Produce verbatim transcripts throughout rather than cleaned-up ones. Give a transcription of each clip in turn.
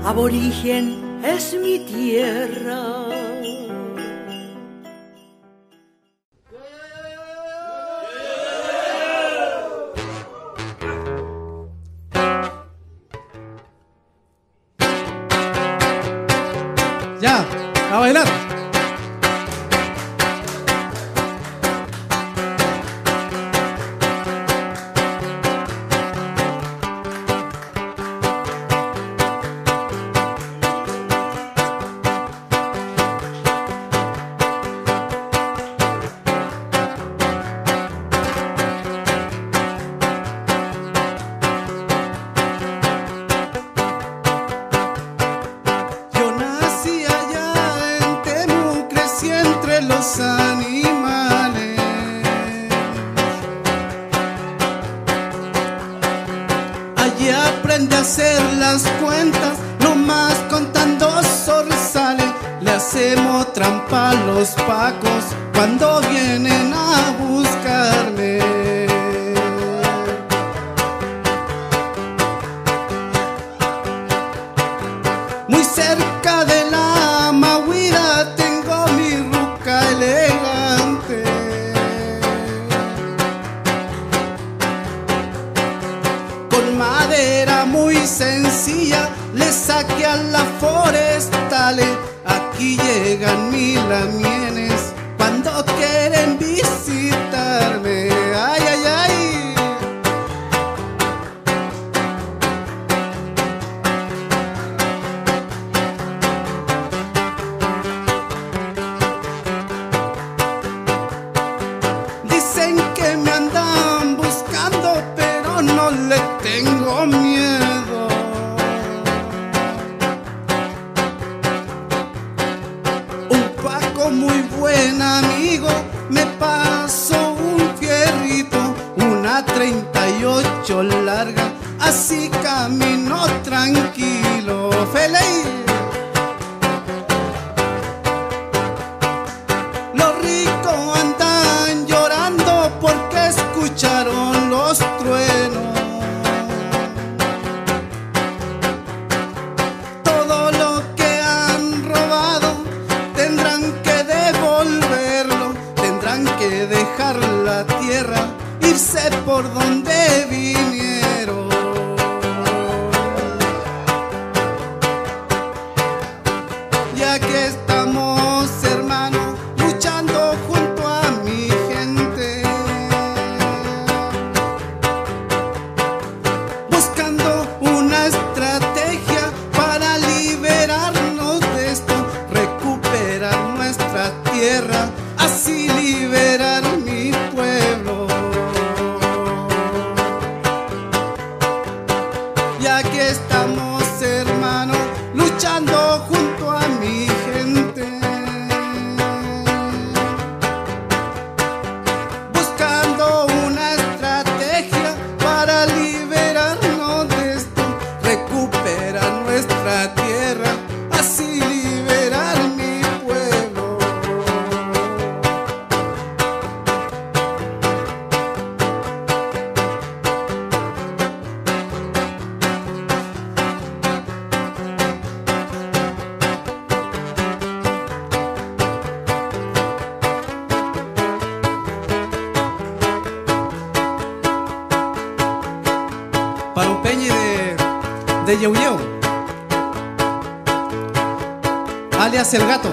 aborigen es mi tierra. Ya, a bailar. Los animales, allí aprende a hacer las cuentas, nomás contando zorzales. Le hacemos trampa a los pacos cuando vienen a buscarme. Muy cerca de la Mahuida tengo mi ruca elegante. Con madera muy sencilla le saqué a las forestales. Aquí llegan mil amienes cuando quieren visitarme. Ay, ay, ay. Dicen que me andan buscando, pero no le tengo miedo. Un Paco muy buen amigo me pasó un fierrito, una treinta y ocho larga, así camino tranquilo, feliz. Los ricos andan llorando porque escucharon los truenos. Todo lo que han robado tendrán que devolverlo, tendrán que dejar la tierra, irse por donde vinieron. Ya que estamos, hermanos, luchando junto a mi gente, buscando una estrategia para liberarnos de esto, recuperar nuestra tierra, así liberar mi pueblo. Ya que estamos, hermanos, luchando junto a mi gente, buscando una estrategia para liberarnos de esto, recuperar nuestra tierra, así liberar mi pueblo. Para un peñi de, de Yeu Yeu, alias El Gato.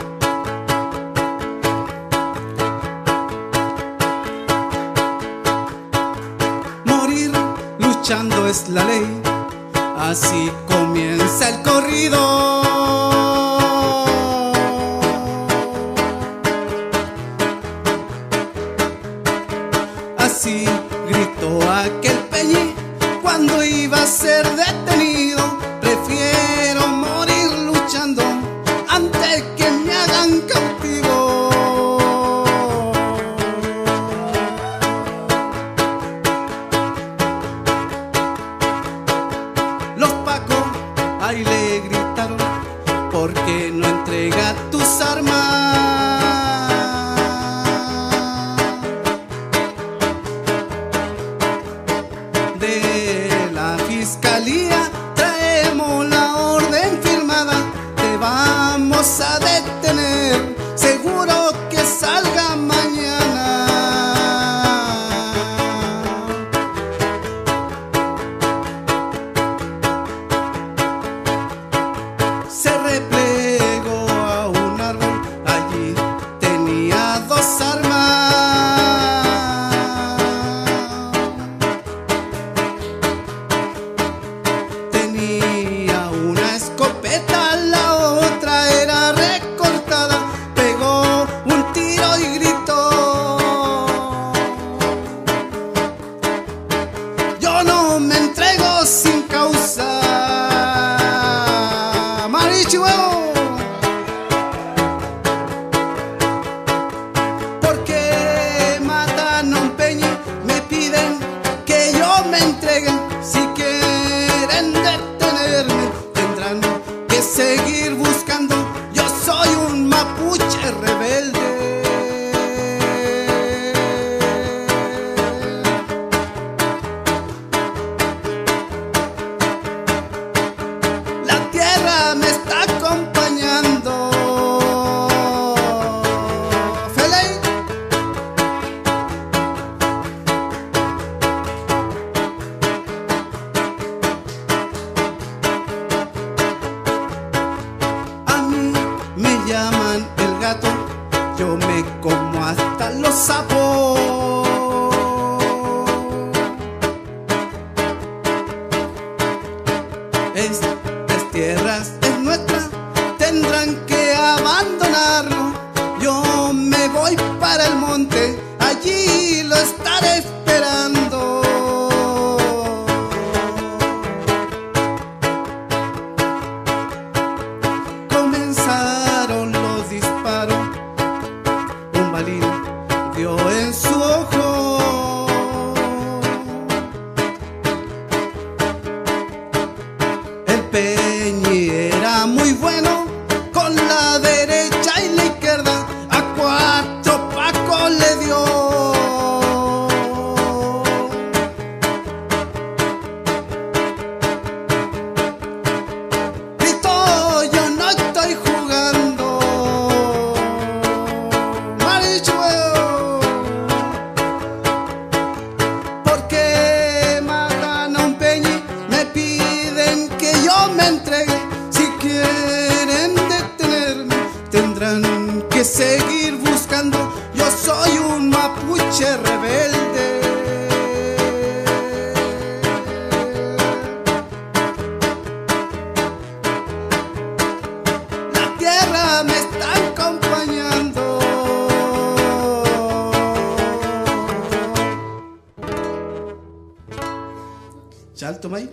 Morir luchando es la ley, así comienza el corrido. Así gritó aquel peñi cuando iba a ser detenido. Prefiero morir luchando antes que me hagan cautivo. Los pacos ahí le gritaron: ¿por qué no entrega tus armas? De la fiscalía yo me como hasta los sapos. Estas tierras es nuestra, tendrán que abandonarlo. Yo me voy para el monte, allí lo estaré esperando. Comenzaron los disparos, un balín dio en su ojo. El Peñi era muy bueno con la derecha y la izquierda, a cuatro pacos le dio. Grito, yo no estoy jugando, marichuelo, porque matan a un Peñi, me piden que yo me entregue. Si quieren detenerme, tendrán que seguir buscando. Yo soy un mapuche rebelde. La tierra me está acompañando. Chalto, May.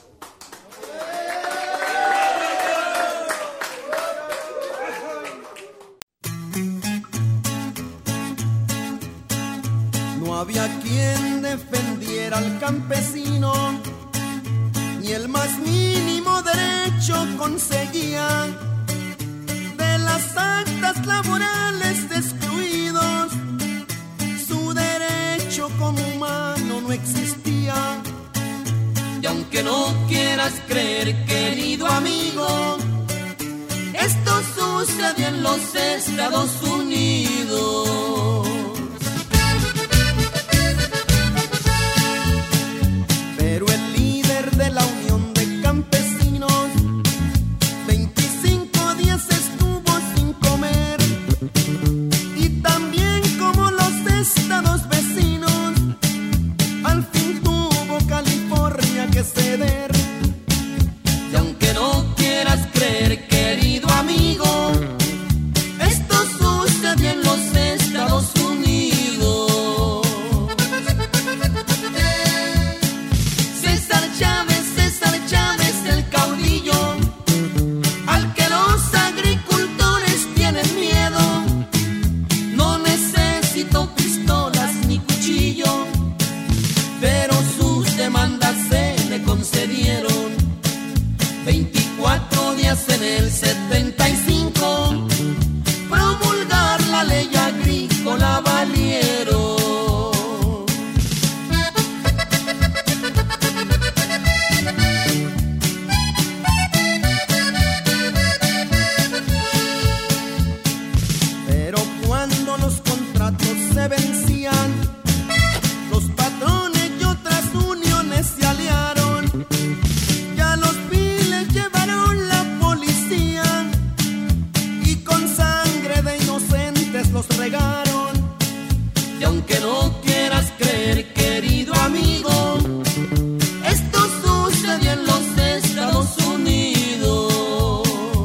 No había quien defendiera al campesino, ni el más mínimo derecho conseguía. De las actas laborales de excluidos, su derecho como humano no existía. Y aunque no quieras creer, querido amigo, esto sucedió en los Estados Unidos. Pero el líder de la Unión de Campesinos veinticinco días estuvo sin comer, y también como los estados vecinos, al fin tuvo California que ceder. Y aunque no quieras creer, querido amigo, esto sucedió en los Estados Unidos. César Chávez, César Chávez, el caudillo, al que los agricultores tienen miedo. No necesito pistolas ni cuchillo, pero sus demandas se le concedieron. veinticuatro días en el setenta y cinco, promulgar la ley agrícola valieron. Pero cuando los contratos se vencían, los patrones y otras uniones se aliaron. Ya los viles llevaron la policía, y con sangre de inocentes los regaron. Y aunque no quieras creer, querido amigo, esto sucedió en los Estados Unidos.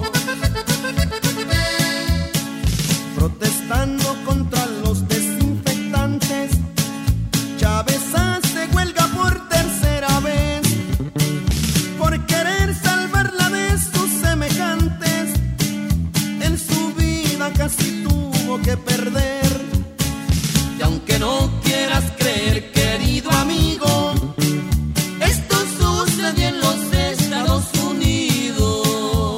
Protestando contra los desinfectantes, Chávez hace huelga por tercera vez, por querer salvarla de sus semejantes. En su vida casi tuvo que perder. Y aunque no quieras creer, querido amigo, esto sucedió en los Estados Unidos.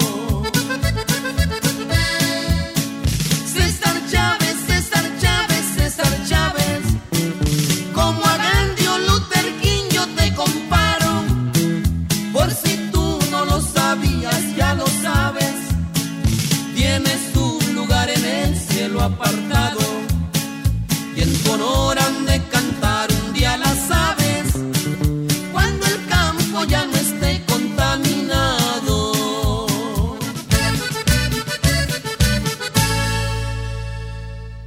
César Chávez, César Chávez, César Chávez, como a Gandhi o Luther King yo te comparo. Por si tú no lo sabías, ya lo sabes. Tienes un lugar en el cielo apartado, y en tu honor han de cantar un día las aves, cuando el campo ya no esté contaminado.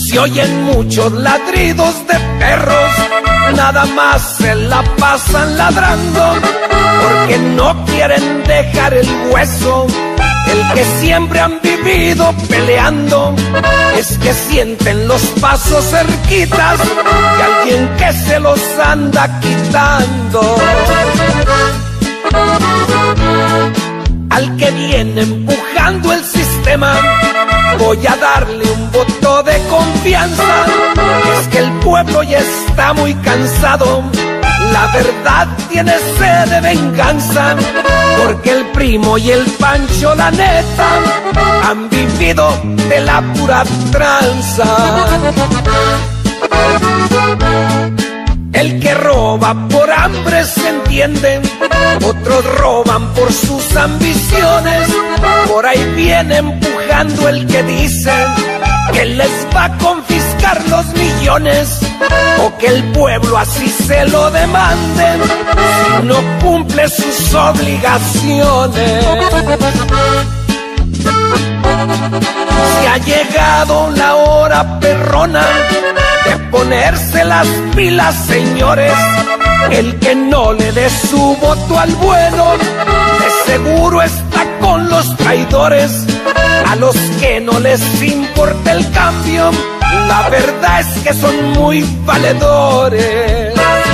Se oyen muchos ladridos de perros, nada más se la pasan ladrando, porque no quieren dejar el hueso, el que siempre han vivido peleando. Es que sienten los pasos cerquitas de alguien que se los anda quitando. Al que viene empujando el sistema, voy a darle un voto de confianza. Es que el pueblo ya está muy cansado, la verdad tiene sed de venganza, porque el Primo y el Pancho, la neta, han vivido de la pura tranza. El que roba por hambre se entiende, otros roban por sus ambiciones. Por ahí viene empujando el que dice que les va a confiscar los millones, o que el pueblo así se lo demande si no cumple sus obligaciones. Si ha llegado la hora perrona de ponerse las pilas, señores, el que no le dé su voto al bueno, de seguro está con los traidores. A los que no les importa el cambio, la verdad es que son muy valedores.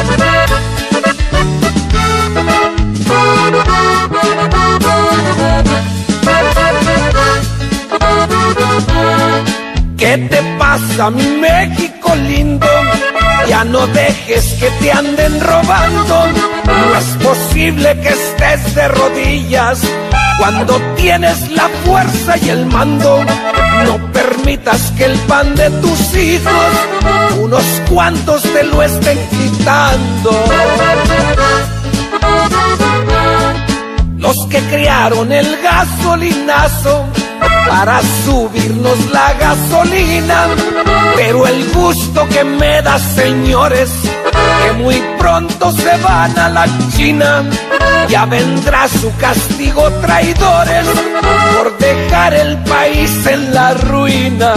¿Qué te pasa, mi México lindo? Ya no dejes que te anden robando. No es posible que estés de rodillas cuando tienes la fuerza y el mando. No permitas que el pan de tus hijos unos cuantos te lo estén quitando. Los que crearon el gasolinazo para subirnos la gasolina, pero el gusto que me da, señores, que muy pronto se van a la China. Ya vendrá su castigo, traidores, por dejar el país en la ruina.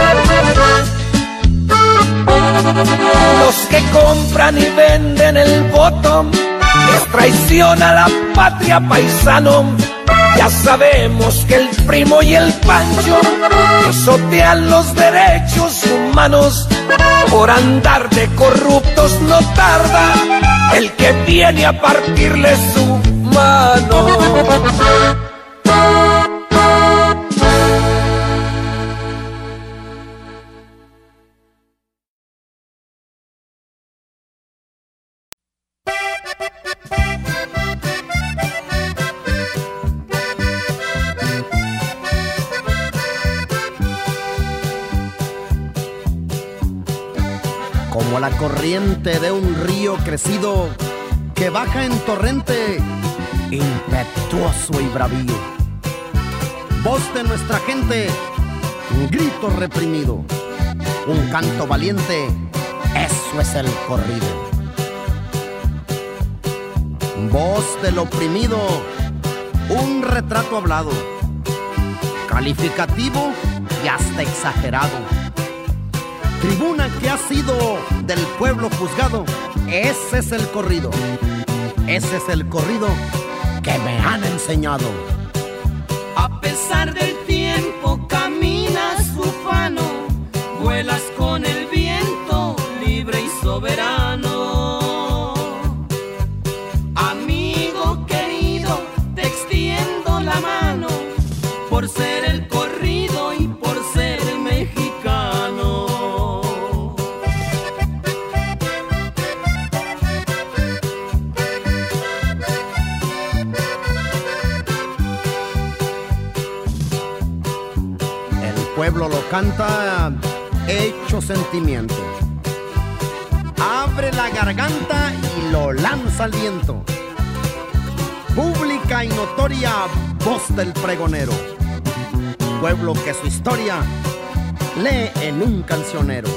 Los que compran y venden el voto es traición a la patria, paisano. Ya sabemos que el Primo y el Pancho pisotean los derechos humanos. Por andar de corruptos no tarda el que viene a partirle su mano. Como la corriente de un río crecido que baja en torrente, impetuoso y bravío. Voz de nuestra gente, un grito reprimido, un canto valiente, eso es el corrido. Voz del oprimido, un retrato hablado, calificativo y hasta exagerado. Tribuna que ha sido del pueblo juzgado, ese es el corrido, ese es el corrido que me han enseñado. A pesar del tiempo caminas ufano, vuelas con el viento libre y soberano. Amigo querido, te extiendo la mano por ser el corrido y por ser mexicano. El pueblo lo canta hecho sentimiento. Abre la garganta y lo lanza al viento. Pública y notoria voz del pregonero. Pueblo que su historia lee en un cancionero.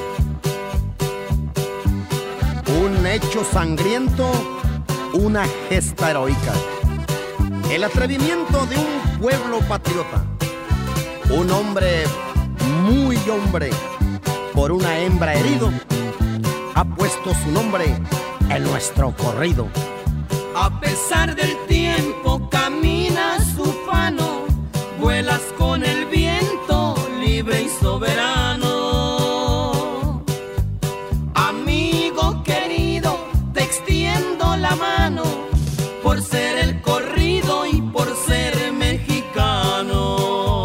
Un hecho sangriento, una gesta heroica. El atrevimiento de un pueblo patriota. Un hombre muy hombre, por una hembra herido, ha puesto su nombre en nuestro corrido. A pesar del tiempo caminas ufano, vuelas con el viento libre y soberano. Amigo querido, te extiendo la mano por ser el corrido y por ser mexicano.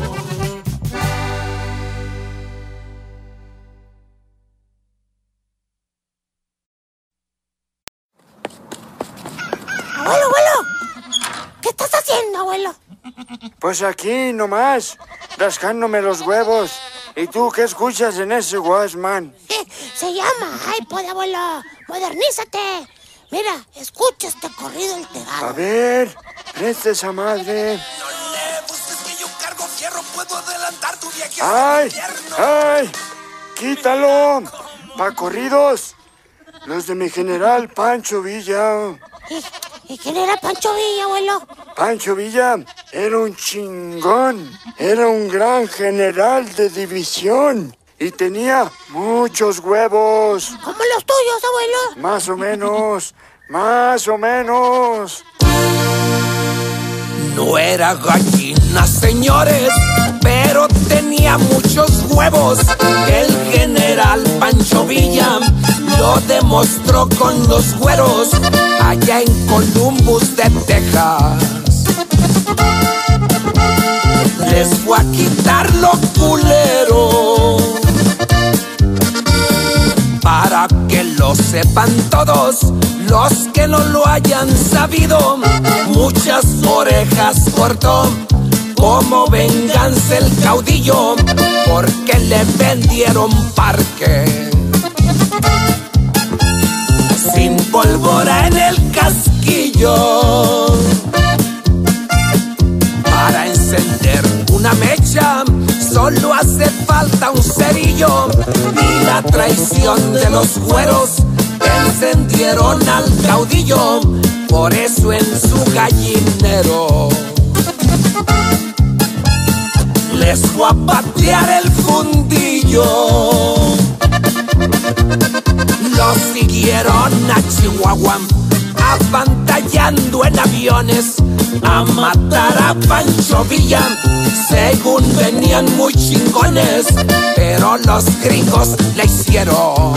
Abuelo, abuelo, ¿qué estás haciendo, abuelo? Pues aquí nomás, rascándome los huevos. ¿Y tú qué escuchas en ese Walkman? Eh, se llama iPod, abuelo. Modernízate. Mira, escucha este corrido alterado. A ver, presta esa madre. No le busques que yo cargo fierro, puedo adelantar tu viaje. ¡Ay! ¡Ay! ¡Quítalo! Pa' corridos. Los de mi general Pancho Villa. ¿Y, ¿Y quién era Pancho Villa, abuelo? Pancho Villa era un chingón. Era un gran general de división. Y tenía muchos huevos. ¿Como los tuyos, abuelo? Más o menos. Más o menos. No era gallina, señores, pero tenía muchos huevos. El general Pancho Villa lo demostró con los güeros allá en Columbus de Texas. Les voy a quitar lo culero para que lo sepan todos los que no lo hayan sabido. Muchas orejas cortó como venganza el caudillo, porque le vendieron parque sin pólvora en el casquillo. Para encender una mecha solo hace falta un cerillo, y la traición de los güeros encendieron al caudillo. Por eso en su gallinero les voy a patear el fundillo. Los siguieron a Chihuahua, apantallando en aviones a matar a Pancho Villa. Según venían muy chingones, pero los gringos le hicieron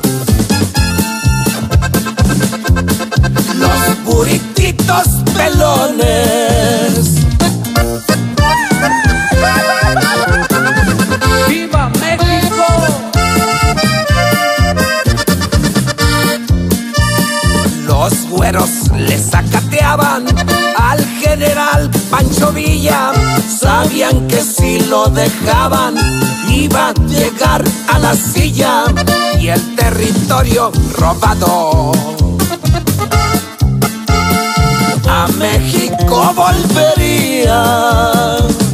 los burititos pelones. ¡Viva México! Los güeros le sacateaban al general Pancho Villa. Sabían que si lo dejaban iba a llegar a la silla y el territorio robado a México volvería.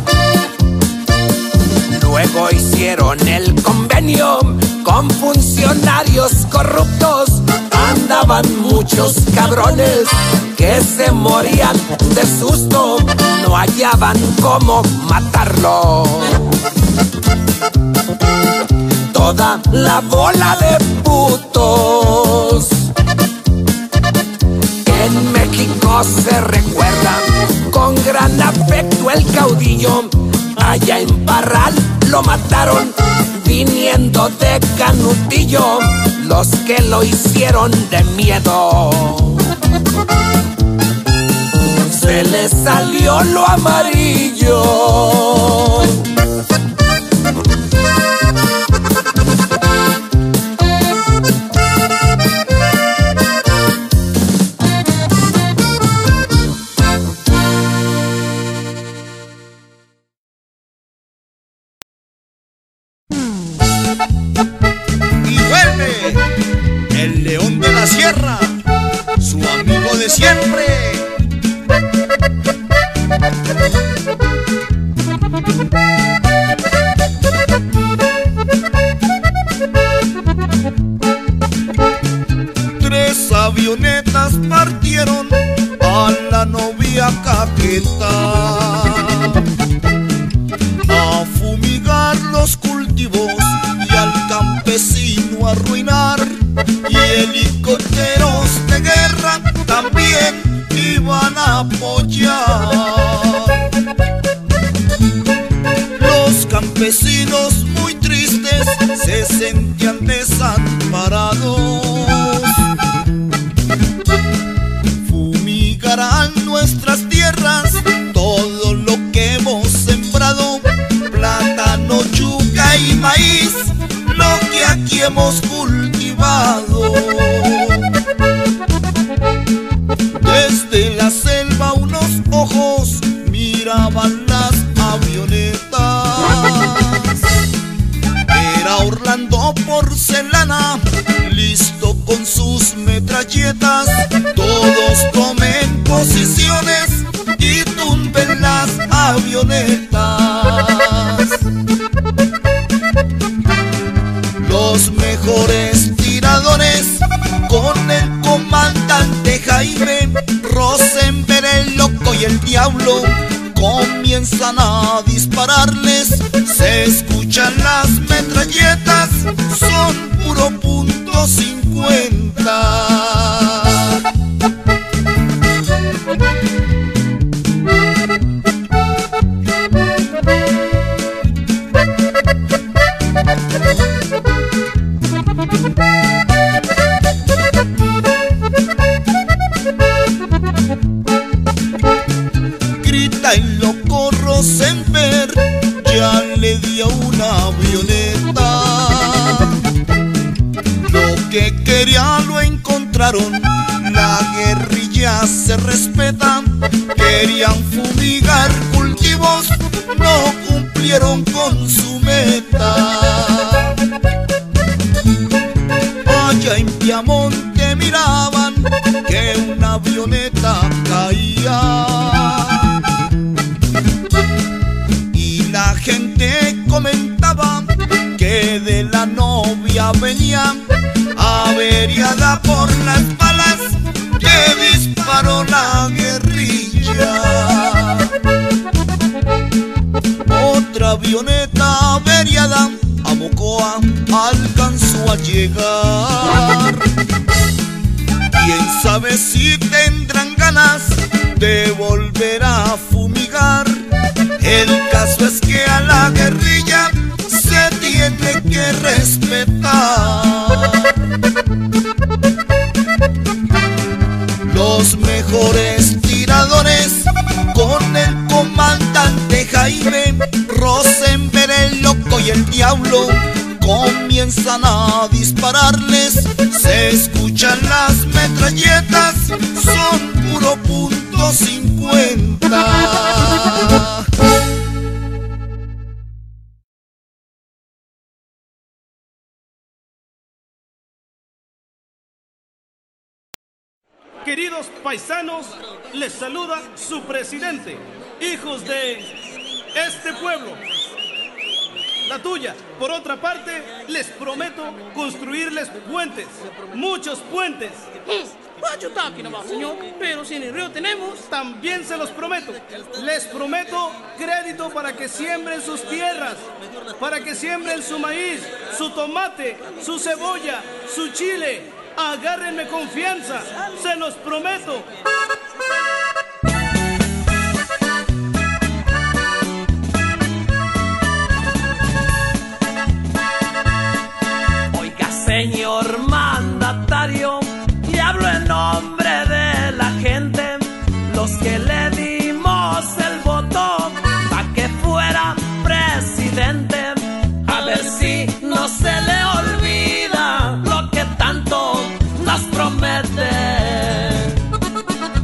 Luego hicieron el convenio con funcionarios corruptos. Andaban muchos cabrones que se morían de susto, no hallaban cómo matarlo. Toda la bola de putos en México se recuerda con gran afecto el caudillo. Allá en Parral lo mataron viniendo de Canutillo, los que lo hicieron de miedo. Se les salió lo amarillo. Y vuelve el león de la sierra, su amigo de siempre. Tres avionetas partieron a la novia Caqueta a fumigar los cultivos y al apoyar. Los campesinos muy tristes se sentían desamparados. Fumigarán nuestras tierras todo lo que hemos sembrado, plátano, yuca y maíz, lo que aquí hemos cultivado. Desde la selva unos ojos miraban las avionetas. Era Orlando Porcelana, listo con sus metralletas. Todos tomen posiciones y tumben las avionetas. Los mejores tiradores con el comandante Jaime Rosenberg, el loco y el diablo comienzan a dispararles. Se escuchan las metralletas, son puro punto cincuenta. Grita el loco Rosenberg, ya le dio una avioneta. Lo que quería lo encontraron, la guerrilla se respeta. Querían fumigar cultivos, no cumplieron con su meta. Allá en Piamonte miraban que una avioneta caía y la gente comentaba que de la novia venía averiada por las balas que disparó la guerrilla. Otra avioneta averiada a Mocoa alcanzó a llegar. Quién sabe si tendrán ganas de volver a fumigar. El caso es que a la guerrilla se tiene que respetar. Los mejores tiradores con el comandante Jaime Rosenberg, el loco y el diablo comienzan a dispararles. Se escuchan las metralletas, son puro punto cincuenta. Queridos paisanos, les saluda su presidente, hijos de este pueblo. La tuya. Por otra parte, les prometo construirles puentes, muchos puentes. What you talking about, señor? Pero si en el río tenemos... También se los prometo. Les prometo crédito para que siembren sus tierras, para que siembren su maíz, su tomate, su cebolla, su chile. Agárrenme confianza, se los prometo. Señor mandatario, le hablo en nombre de la gente, los que le dimos el voto para que fuera presidente. A ver si no se le olvida lo que tanto nos promete.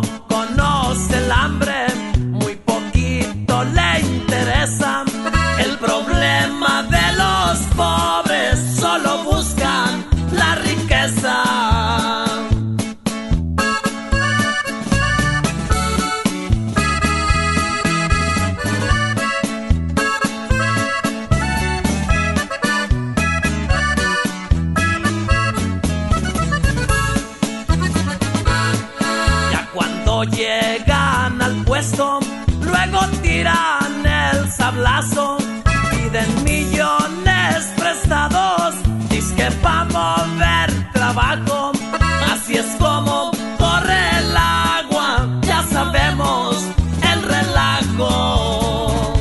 conoce el hambre, muy poquito le interesa. El problema de los pobres, solo buscan la riqueza. Llegan al puesto, luego tiran el sablazo, piden millones prestados, dizque pa' mover trabajo. Así es como corre el agua, ya sabemos el relajo.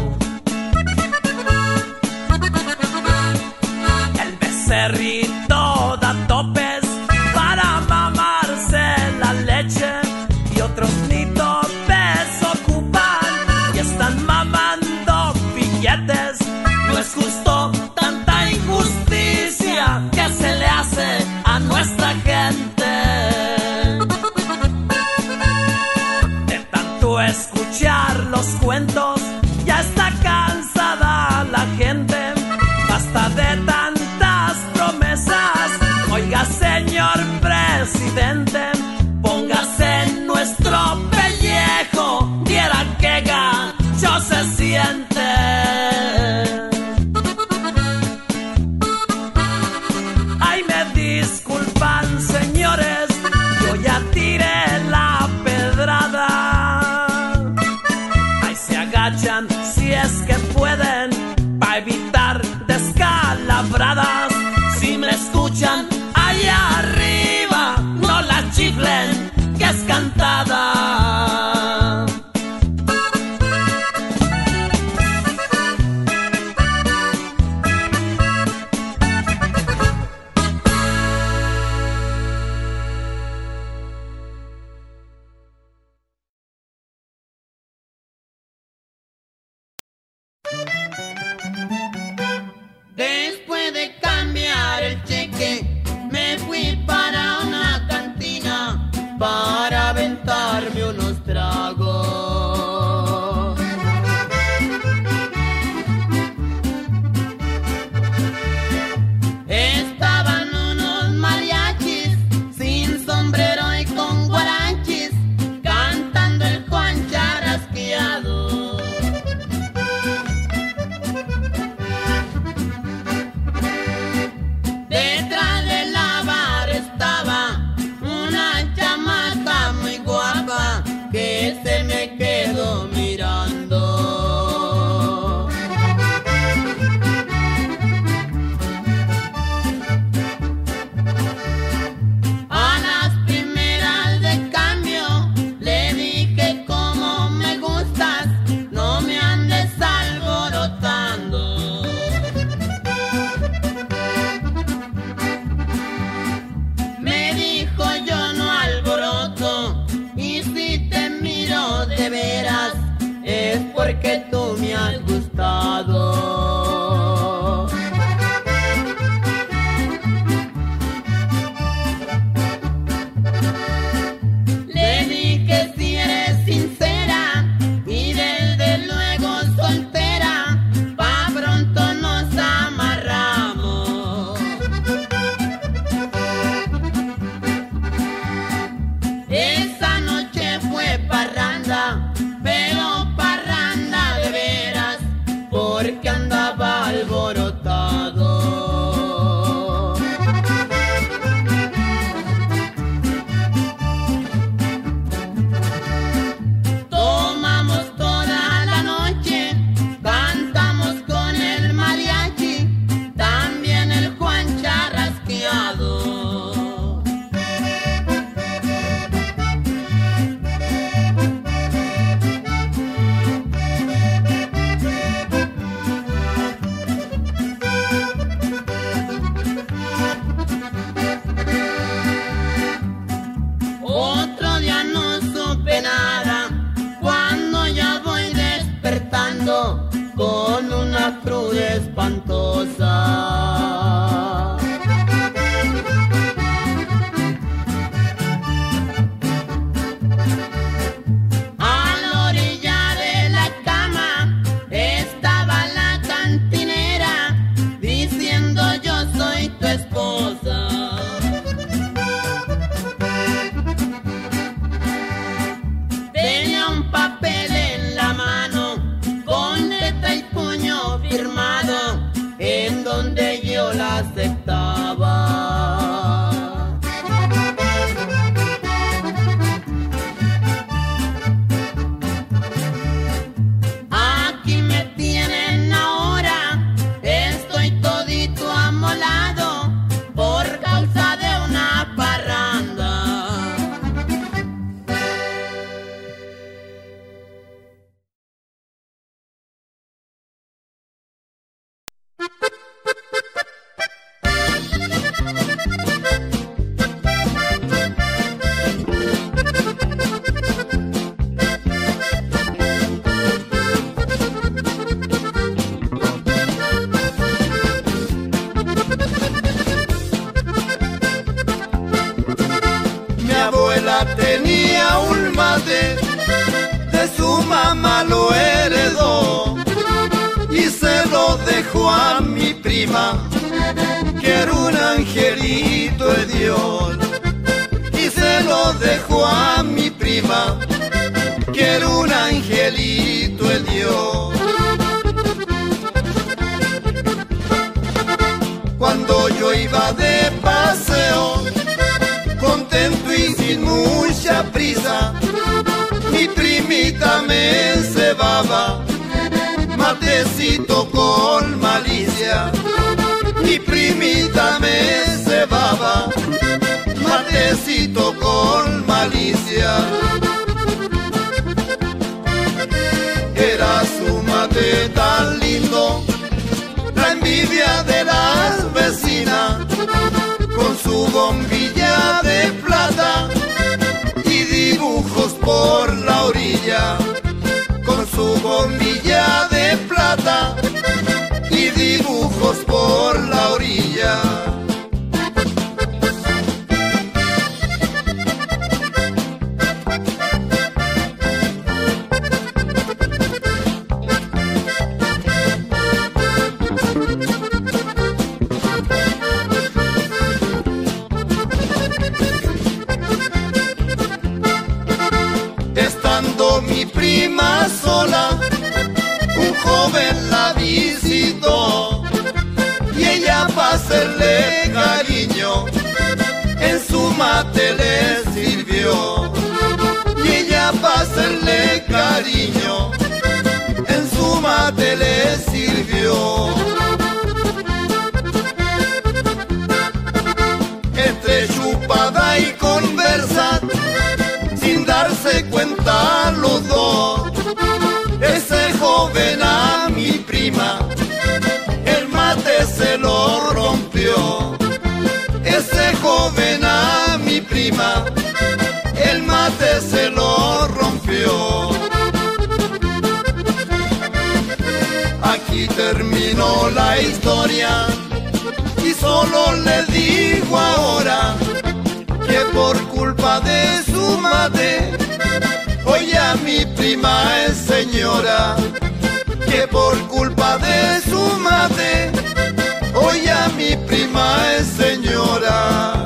El becerrito da topes para mamarse la leche, otros ni topes ocupan y están mamando billetes. No es justo tanta injusticia que se le hace a nuestra gente. De tanto escuchar los cuentos ya está cansada la gente. Basta de tantas promesas. Oiga, señor presidente, póngase en nuestro pellejo, viera que gacho se siente. Ay, me disculpan, señores, yo ya tiré la pedrada. Ay, se agachan si es que pueden, para evitar descalabradas. Si me escuchan allá arriba, no la chiflen, que es cantada. Después de cambiar el cheque, me fui para una cantina para aventarme unos tragos. Estaban unos mariachis sin sombrero y con guaranchis cantando el Juan Charrasqueado. Detrás de la bar estaba una chamaca muy guapa que se me abuela tenía un mate, de su mamá lo heredó y se lo dejó a mi prima, que era un angelito de Dios. Y se lo dejó a mi prima, que era un angelito de Dios. Cuando yo iba de paseo, contento y sin mucha prisa, mi primita me cebaba matecito con malicia. Mi primita me cebaba matecito con malicia. Era su mate tan lindo, la envidia de las vecinas, con su bombilla de plata y dibujos por la orilla. Con su bombilla de plata y dibujos por la orilla. Estando mi prima sola, un joven la visitó y ella para hacerle cariño en su mate le sirvió. Y ella para hacerle cariño en su mate le sirvió. Entre chupada y conversa, sin darse cuenta los dos, ese joven a mi prima el mate se lo rompió. Ese joven a mi prima el mate se lo rompió. Aquí terminó la historia y solo le digo ahora que por culpa de su mate hoy a mi prima es señora. Que por culpa de su mate hoy a mi prima es señora.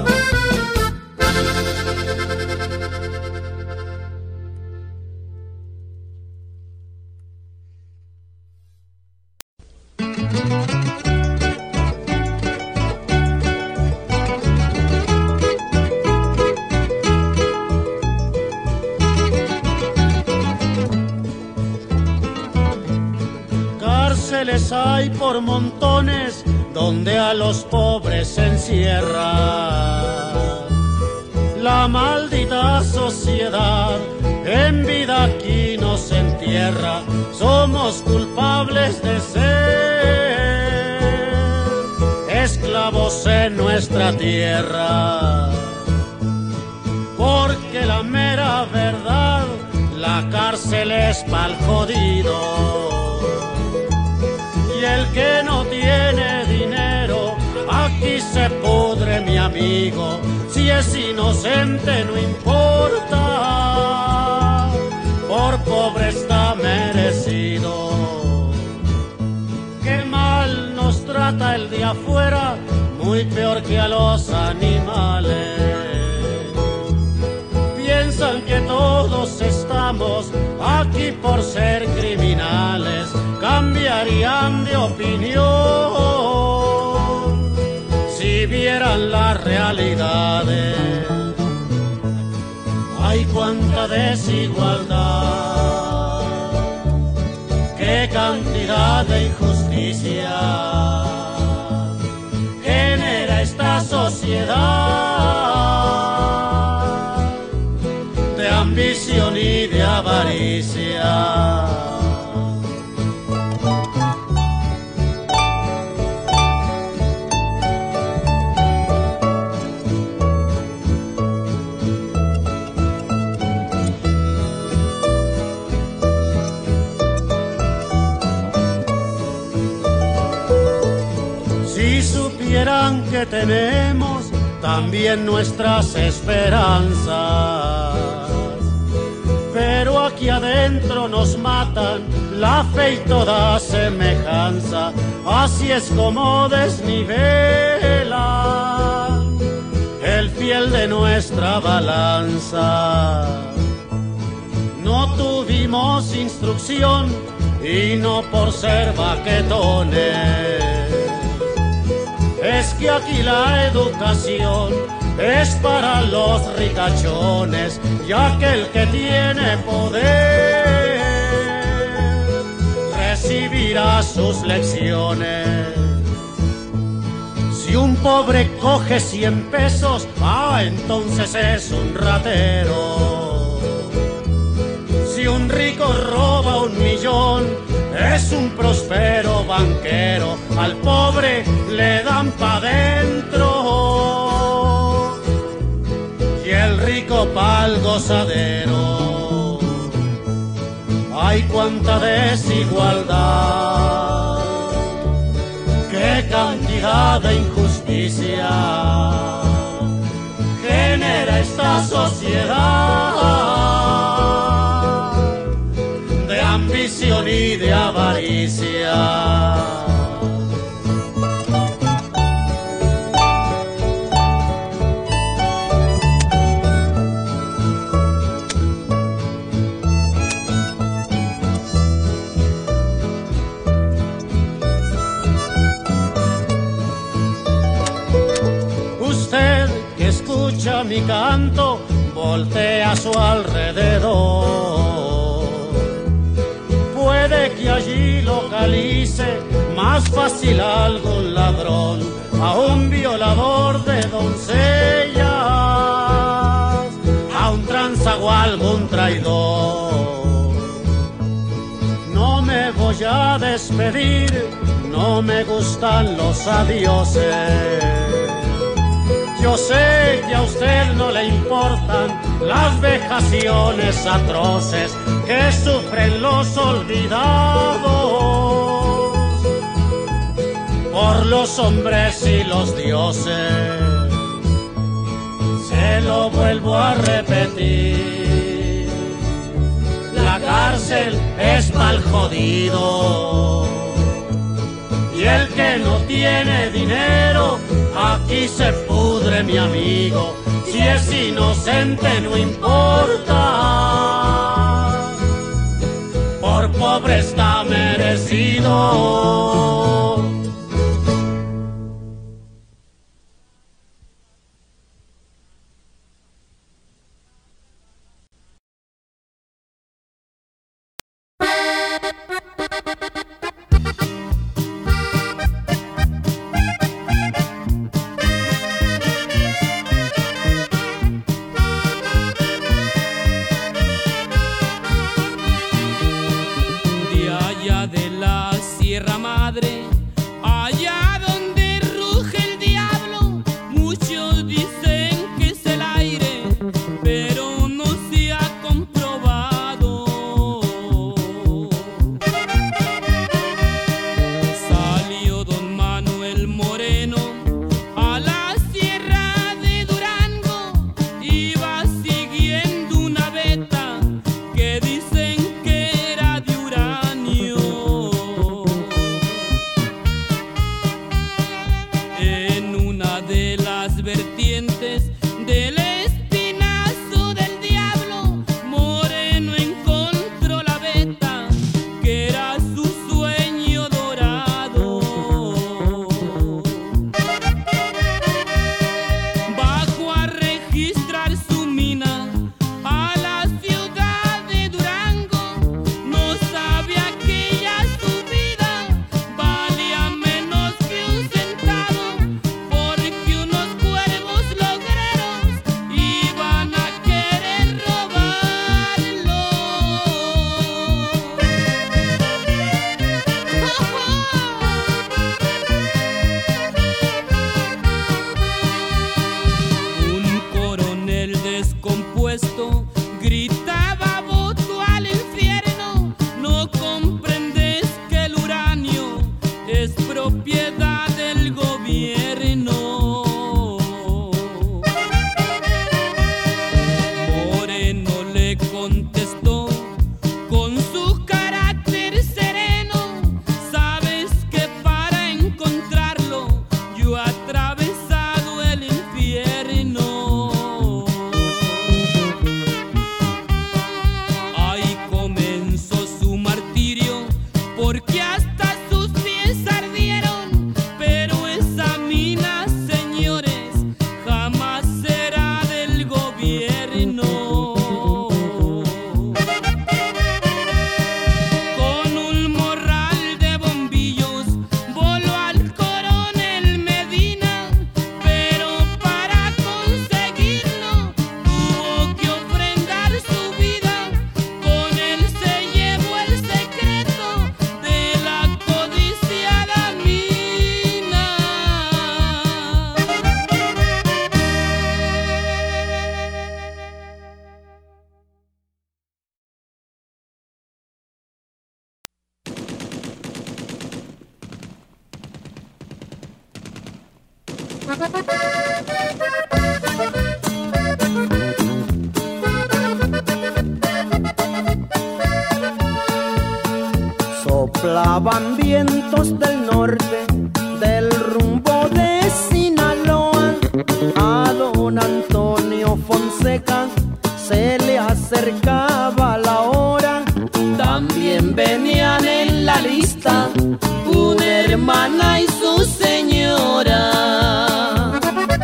Cárceles hay por montones donde a los pobres se encierra la maldita sociedad. En vida aquí nos entierra, somos culpables de ser esclavos en nuestra tierra. Porque la mera verdad, la cárcel es pa'l jodido. Y el que no tiene dinero, aquí se pudre, mi amigo. Si es inocente no importa, por pobre está merecido. Qué mal nos trata el de afuera, muy peor que a los animales. Piensan que todos estamos aquí por ser criminales, cambiarían de opinión si vieran las realidades. Hay cuánta desigualdad, qué cantidad de injusticia genera esta sociedad de ambición y de avaricia. Si supieran que tenemos también nuestras esperanzas. Pero aquí adentro nos matan la fe y toda semejanza, así es como desnivela el fiel de nuestra balanza. No tuvimos instrucción y no por ser baquetones, es que aquí la educación es para los ricachones, y aquel que tiene poder recibirá sus lecciones. Si un pobre coge cien pesos, ah, entonces es un ratero. Si un rico roba un millón, es un próspero banquero. Al pobre le dan pa' dentro y el rico pa'l gozadero. Ay, cuánta desigualdad, qué cantidad de injusticia genera esta sociedad de ambición y de avaricia. Escucha mi canto, voltea a su alrededor. Puede que allí localice más fácil a algún ladrón, a un violador de doncellas, a un tranza o a algún traidor. No me voy a despedir, no me gustan los adioses. Yo sé que a usted no le importan las vejaciones atroces que sufren los olvidados por los hombres y los dioses. Se lo vuelvo a repetir, la cárcel es mal jodido, y el que no tiene dinero aquí se pudre, mi amigo. Si es inocente no importa, por pobre está merecido. Madre Soplaban vientos del norte, del rumbo de Sinaloa. A don Antonio Fonseca se le acercaba la hora. También venían en la lista una hermana y su señora.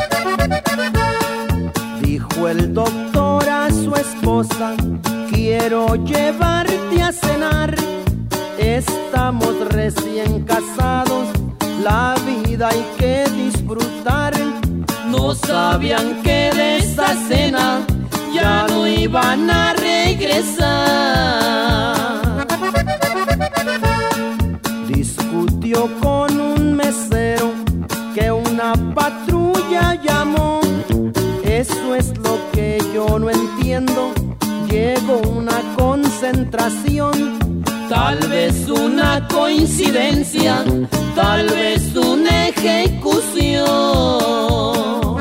Dijo el doctor a su esposa: quiero llevarte a cenar. Estamos recién casados, la vida hay que disfrutar. No sabían que de esa cena ya no iban a regresar. Discutió con un mesero que una patrulla llamó. Eso es lo que yo no entiendo. Llegó una concentración. Tal vez una coincidencia, tal vez una ejecución.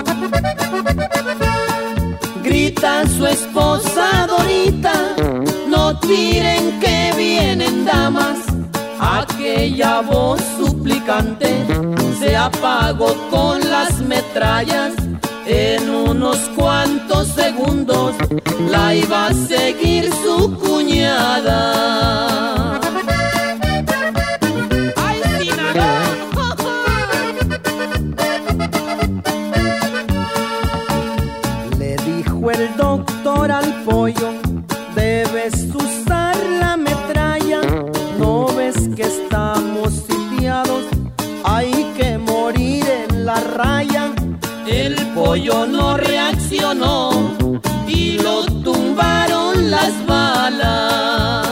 Grita su esposa Dorita: no tiren que vienen damas. Aquella voz suplicante se apagó con las metrallas. En unos cuantos segundos la iba a seguir su cuñada. ¡Ay, Sinaloa! Le dijo el doctor al pollo: debes usar la metralla. ¿No ves que estamos sitiados? Hay que morir en la raya. El pollo no reaccionó y lo tumbaron las balas.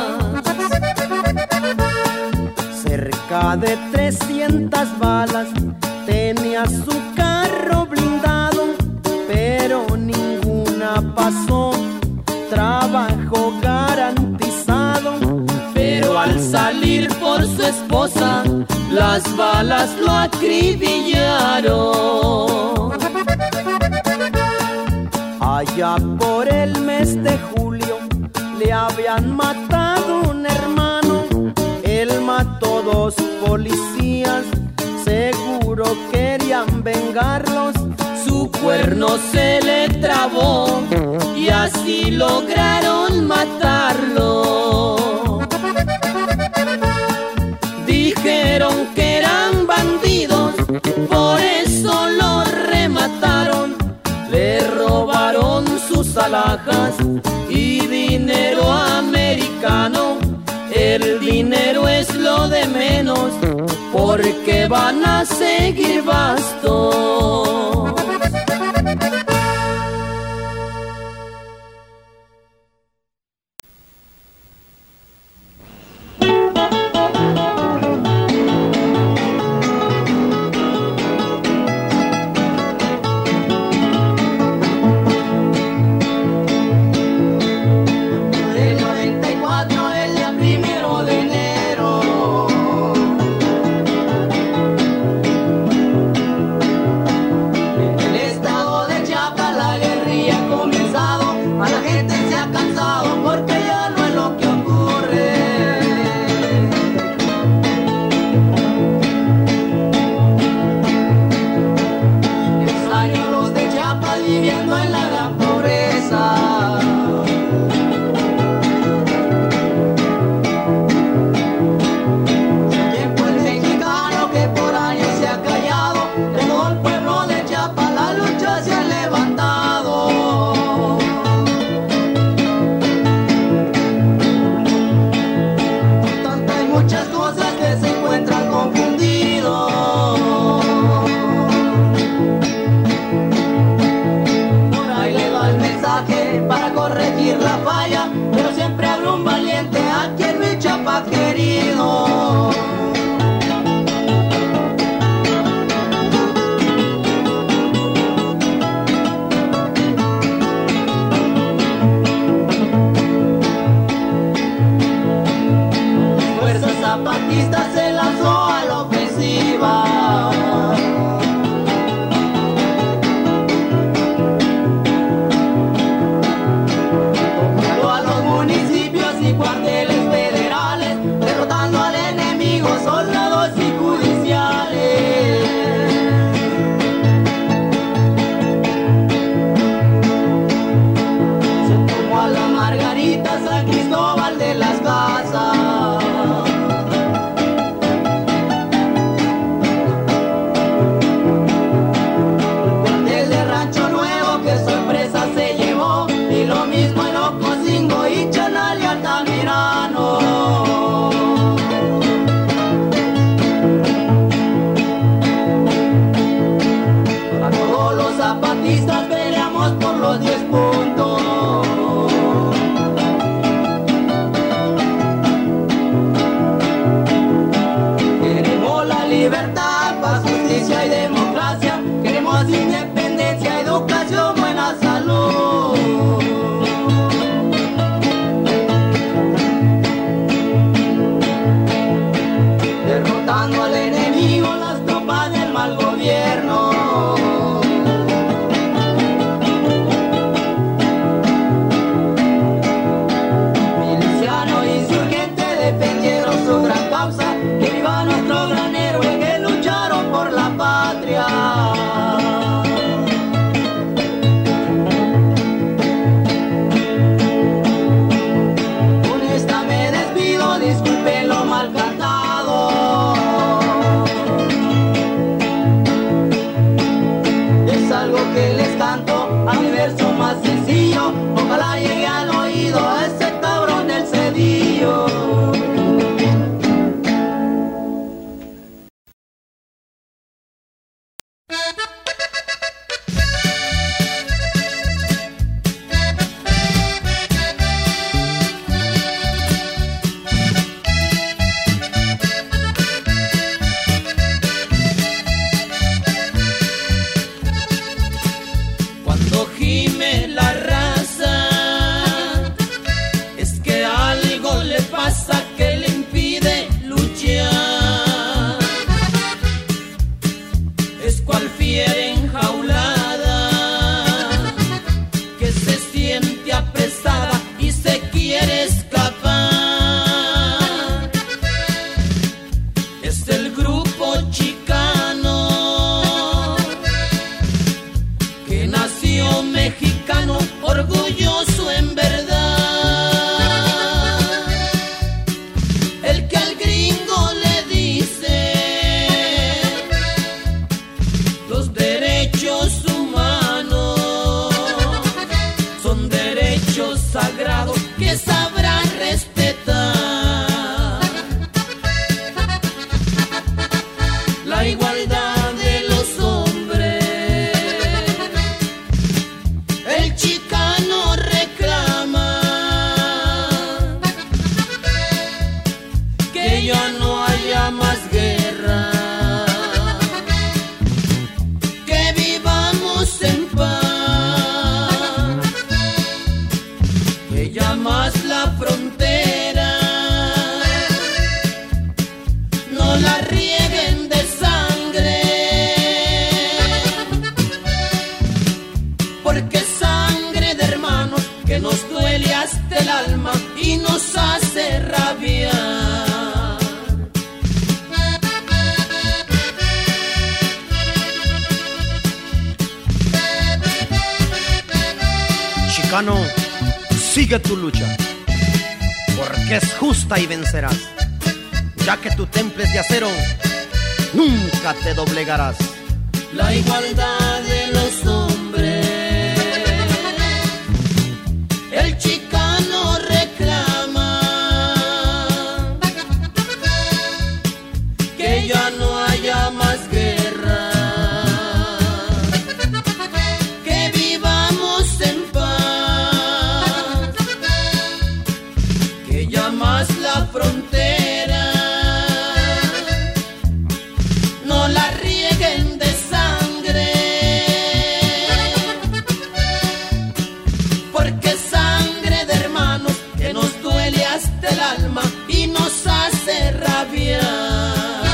Cerca de trescientas balas tenía su carro blindado, pero ninguna pasó, trabajo garantizado. Pero al salir por su esposa, las balas lo acribillaron. Allá por el mes de julio le habían matado un hermano. Él mató dos policías, seguro querían vengarlos. Su cuerno se le trabó y así lograron matarlo. Dijeron que eran bandidos, por eso lo remataron. Le robaron sus alhajas y dinero americano. El dinero es lo de menos, porque van a seguir bastos. que sabrá respetar la igualdad de los hombres. El chicano reclama que ya no haya más guerra, que vivamos en paz, que ya más la frontera no la rieguen de sangre, porque sangre de hermanos que nos duele hasta el alma y nos hace rabiar. Chicano, sigue tu lucha, porque es justa y vencerás. Ya que tu temple es de acero, nunca te doblegarás. La igualdad de los hombres, el chicano reclama que ya no haya más guerra, que vivamos en paz, que ya más la frontera no la rieguen de sangre, porque sangre de hermanos que nos duele hasta el alma y nos hace rabiar.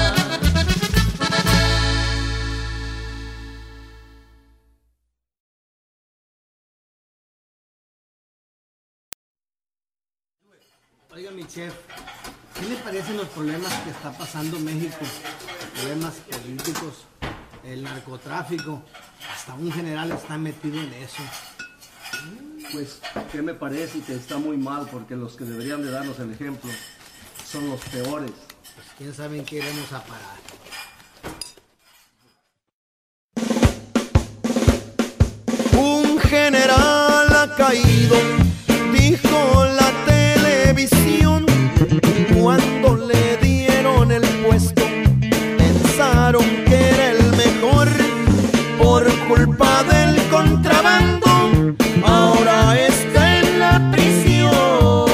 Oiga, mi chef, ¿qué le parecen los problemas que está pasando México? Problemas políticos, el narcotráfico, hasta un general está metido en eso. Pues, ¿qué me parece? Que está muy mal, porque los que deberían de darnos el ejemplo son los peores. Pues quién sabe en qué iremos a parar. Un general ha caído, dijo la televisión. Cuando le dieron el puesto, pensaron que era el mejor. Por culpa del contrabando, ahora está en la prisión.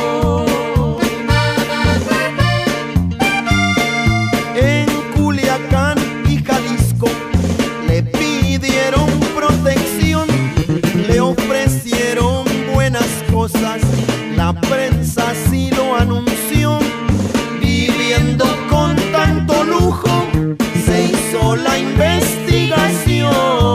En Culiacán y Jalisco le pidieron protección, le ofrecieron buenas cosas, la prensa sí lo anunció. Viviendo con tanto lujo, se hizo la investigación.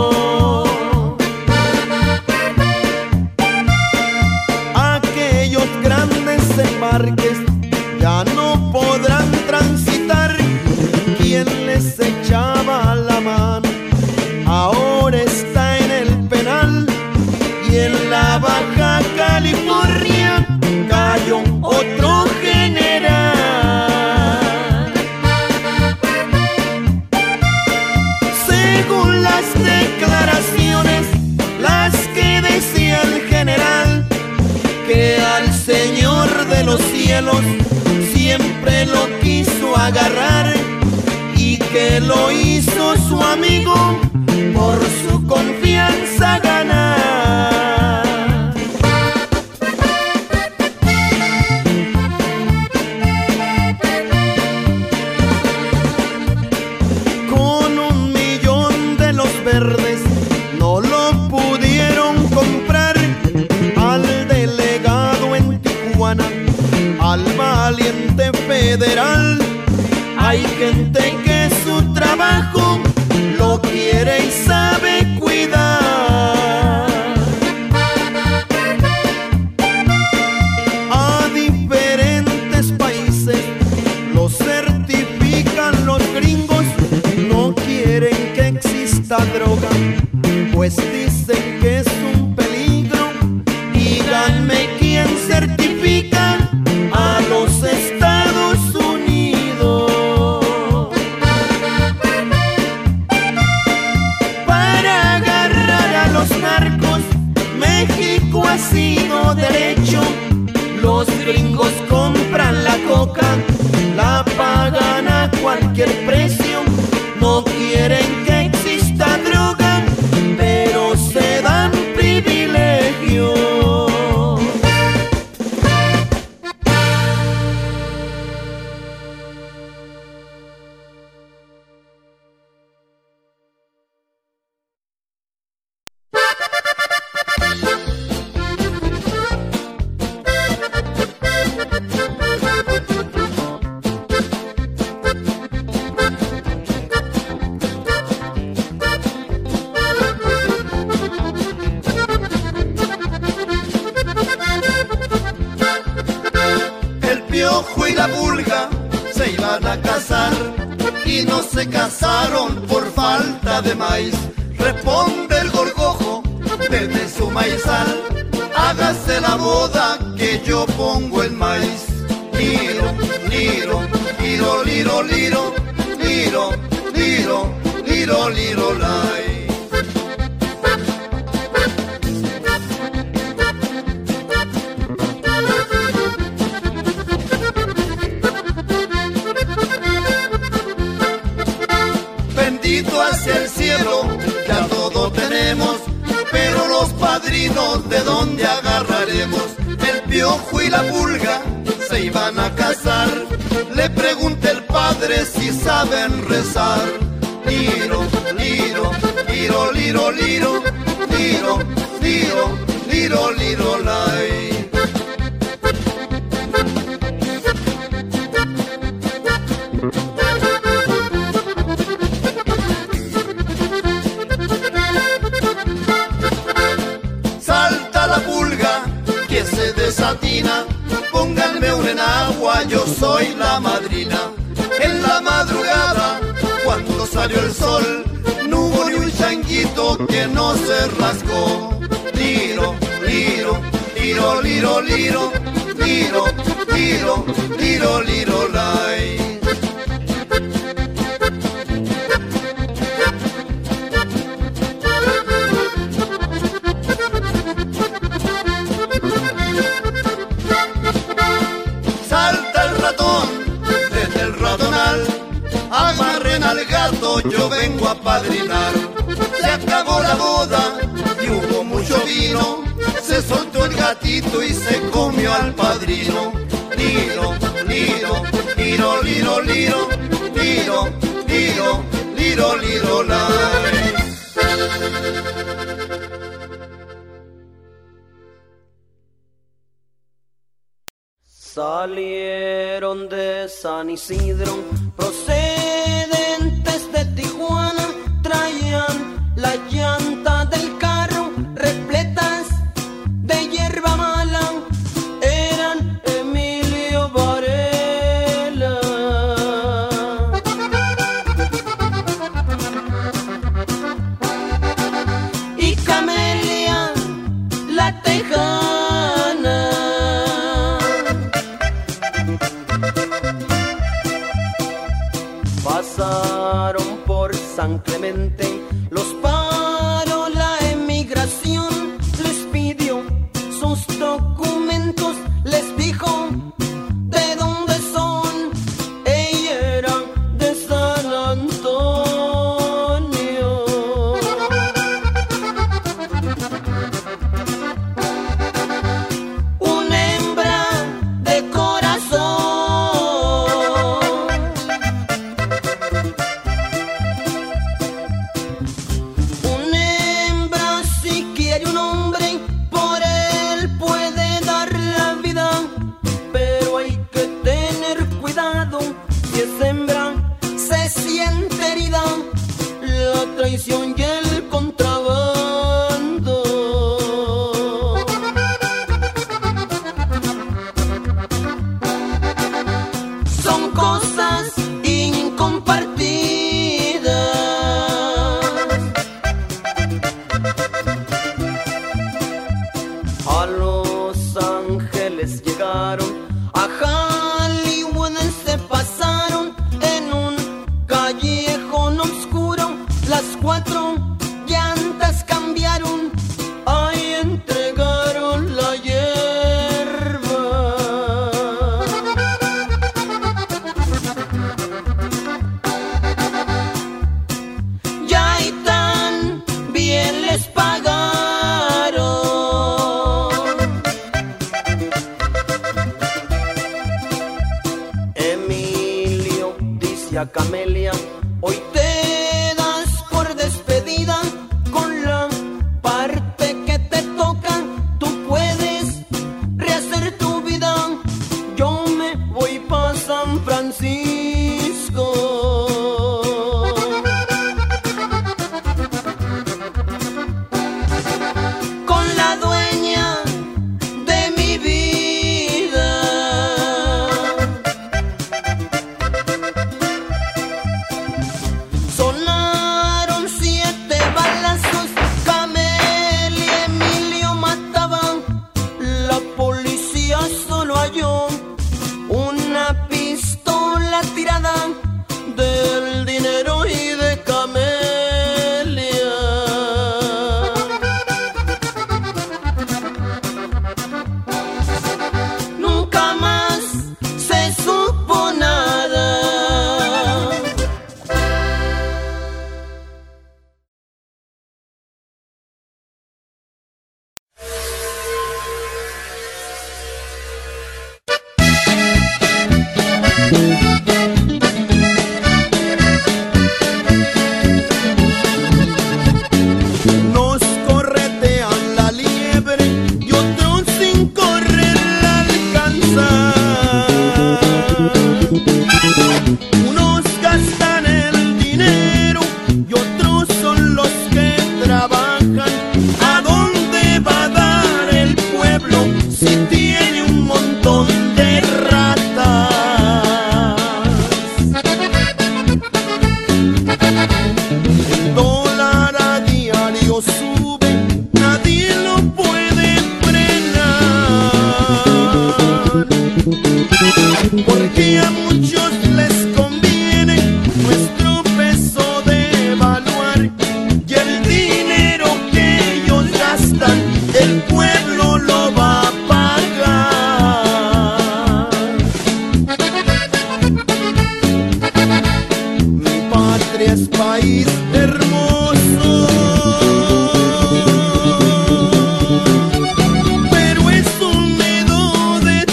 Aquellos grandes embarques ya no podrán transitar. Quien les echaba la mano ahora está en el penal. Y en la Baja California cayó otro general. Según las declaraciones, las que decía el general, que al Señor de los cielos siempre lo quiso agarrar y que lo hizo su amigo por su confianza ganar. Con un millón de los verdes no lo pudieron comprar. Al delegado en Tijuana, al valiente federal, hay gente que su trabajo lo quiere y sabe cuidar. A diferentes países lo certifican los gringos. No quieren que exista droga, pues dicen que es un peligro. Díganme quién certifica a los Estados Unidos. Los gringos compran la coca, la pagan a cualquier precio. No quieren que exista droga, pero se dan privilegio. Piojo y la Pulga se iban a casar y no se casaron por falta de maíz. Responde el Gorgojo desde su maizal: hágase la boda que yo pongo el maíz. Liro, liro, liro, liro, liro, liro, liro, liro, liro, lai. Bendito hacia el cielo, ya todo tenemos, pero los padrinos ¿de dónde agarraremos? El Piojo y la Pulga se iban a casar, le pregunté el padre si saben rezar. Liro, liro, liro, liro, liro, liro, liro, liro, liro, lai. Desatina, pónganme un enagua, yo soy la madrina. En la madrugada, cuando salió el sol, no hubo ni un changuito que no se rascó. Liro, liro, liro, liro, liro, liro, liro, liro, liro, lai. Amarren al gato, yo vengo a padrinar. Se acabó la boda y hubo mucho vino. Se soltó el gatito y se comió al padrino. Liro, liro, liro, liro, liro, liro, liro, liro, liro, lai. Salieron de San Isidro, procedentes de Tijuana, traían la llanta del carro repletas de hierba mala, eran Emilio Varela. Y Camelia, la tejana. Pasaron por San Clemente, los paró la emigración, les pidió sus documentos, les dijo de dónde son, ella era de San Antonio. Una hembra de corazón, traición y el contrabando. Son cosas incompartidas. A Los Ángeles llegaron, a Hollywood se pasaron en un callejón oscuro. Las cuatro llantas cambiaron, ahí entregaron la hierba. la camelia. Hoy te das por despedida con la parte que te toca. Tú puedes rehacer tu vida. Yo me voy pa' San Francisco. Con la dueña de mi vida. Sonaron siete balazos, Camelia Emilio mataban. La policía solo halló una pistola tirada del dinero y de Camelia. Nunca más se supo nada. Nos corretean la liebre y otros sin correr la alcanzan. Unos gastan el dinero y otros son los que trabajan. ¿A dónde va a dar el pueblo si tiene un montón de ratas? El dólar a diario sube, nadie lo puede frenar, porque a muchos les conviene nuestro peso devaluar, y el dinero que ellos gastan, el pueblo lo va a pagar. Mi patria es país hermoso, pero es un nido de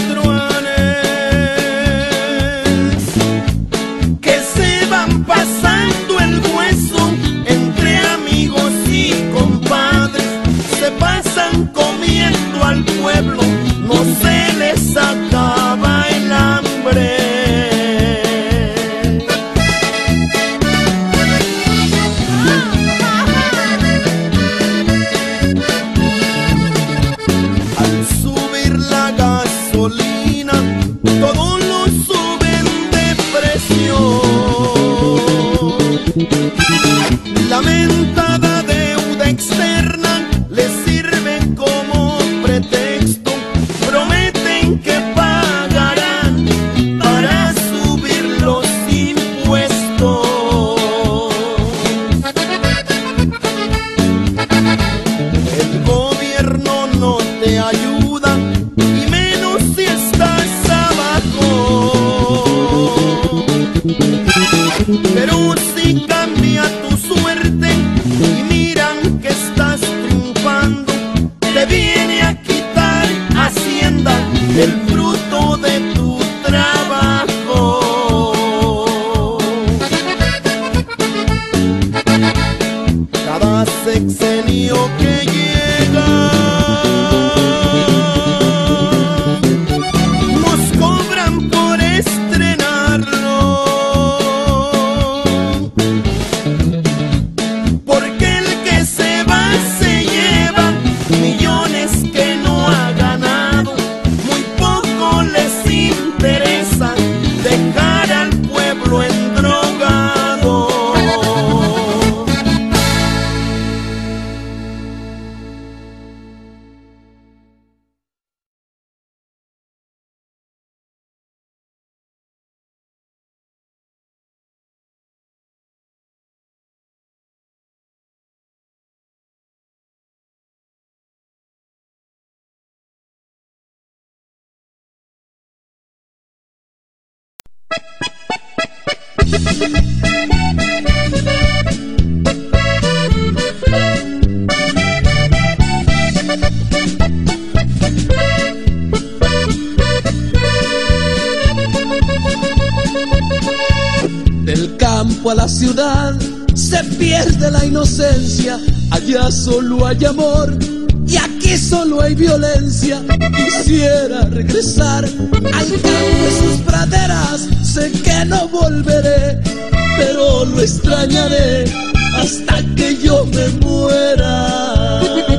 truanes que se van pasando el hueso entre amigos y compadres. Se pasan comiendo al pueblo, no se les acaba el hambre. Al subir la gasolina, todo lo suben de precio. La mentada deuda externa les sirve como pretexto. Prometen que pagarán para subir los impuestos. El gobierno no te ayuda, y menos si estás abajo. Pero si cambia tu suerte y miran que estás triunfando, te viene a quitar Hacienda el fruto de tu trabajo. Cada sexenio que llega nos cobran por estrenarlo, porque el que se va se lleva millones que no ha ganado. Muy poco les interesa dejar al pueblo endrogado. campo a la ciudad se pierde la inocencia, allá solo hay amor y aquí solo hay violencia. Quisiera regresar al campo y sus praderas, sé que no volveré, pero lo extrañaré hasta que yo me muera.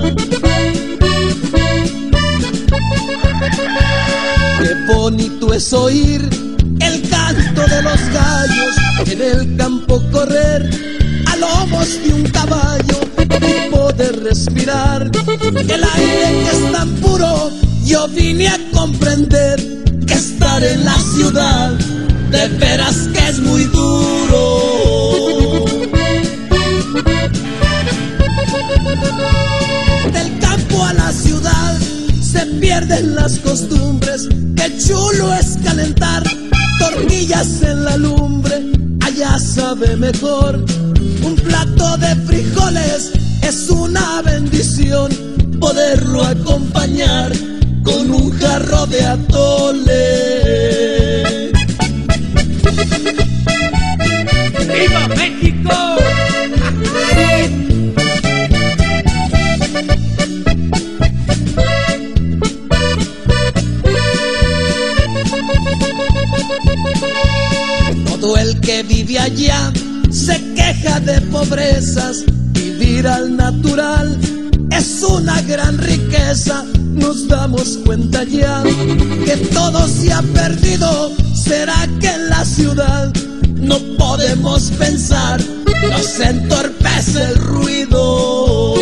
Qué bonito es oír el canto de los gallos, en el campo correr a lomos de un caballo y poder respirar el aire que es tan puro. Yo vine a comprender que estar en la ciudad de veras que es muy duro. Del campo a la ciudad se pierden las costumbres, qué chulo es calentar tortillas en la lumbre, allá sabe mejor. Un plato de frijoles es una bendición, poderlo acompañar con un jarro de atole. ¡Viva México! Todo el que vive allá se queja de pobrezas, vivir al natural es una gran riqueza. Nos damos cuenta ya que todo se ha perdido, ¿será que en la ciudad no podemos pensar? Nos entorpece el ruido.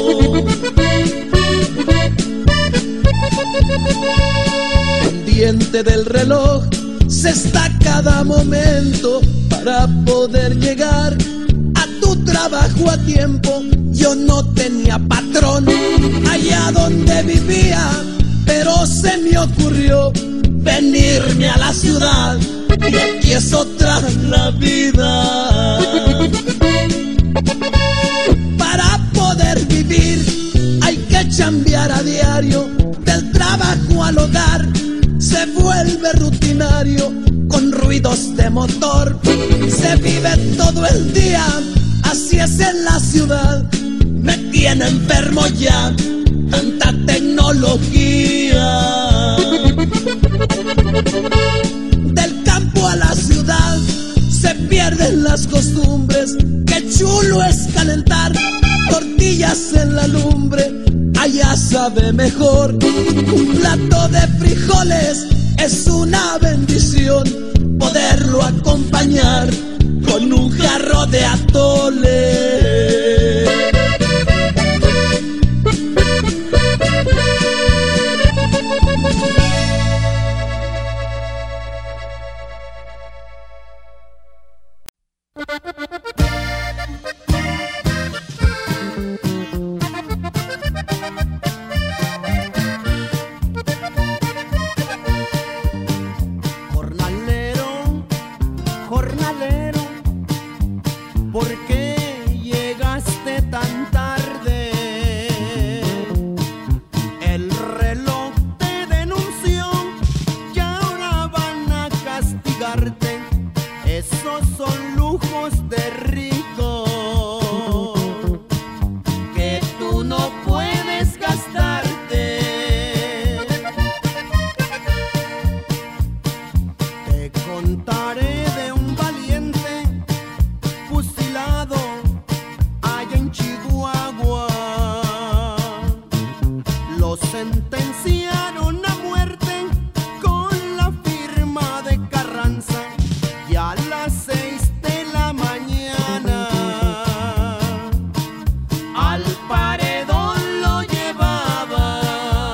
Pendiente del reloj se está cada momento para poder llegar a tu trabajo a tiempo. Yo no tenía patrón allá donde vivía, pero se me ocurrió venirme a la ciudad y aquí es otra la vida. Para poder vivir hay que chambear a diario, del trabajo al hogar se vuelve rutinario, con ruidos de motor se vive todo el día. Así es en la ciudad, me tiene enfermo ya tanta tecnología. Del campo a la ciudad se pierden las costumbres, qué chulo es calentar tortillas en la lumbre, allá sabe mejor. Un plato de frijoles es una bendición, poderlo acompañar con un jarro de atole.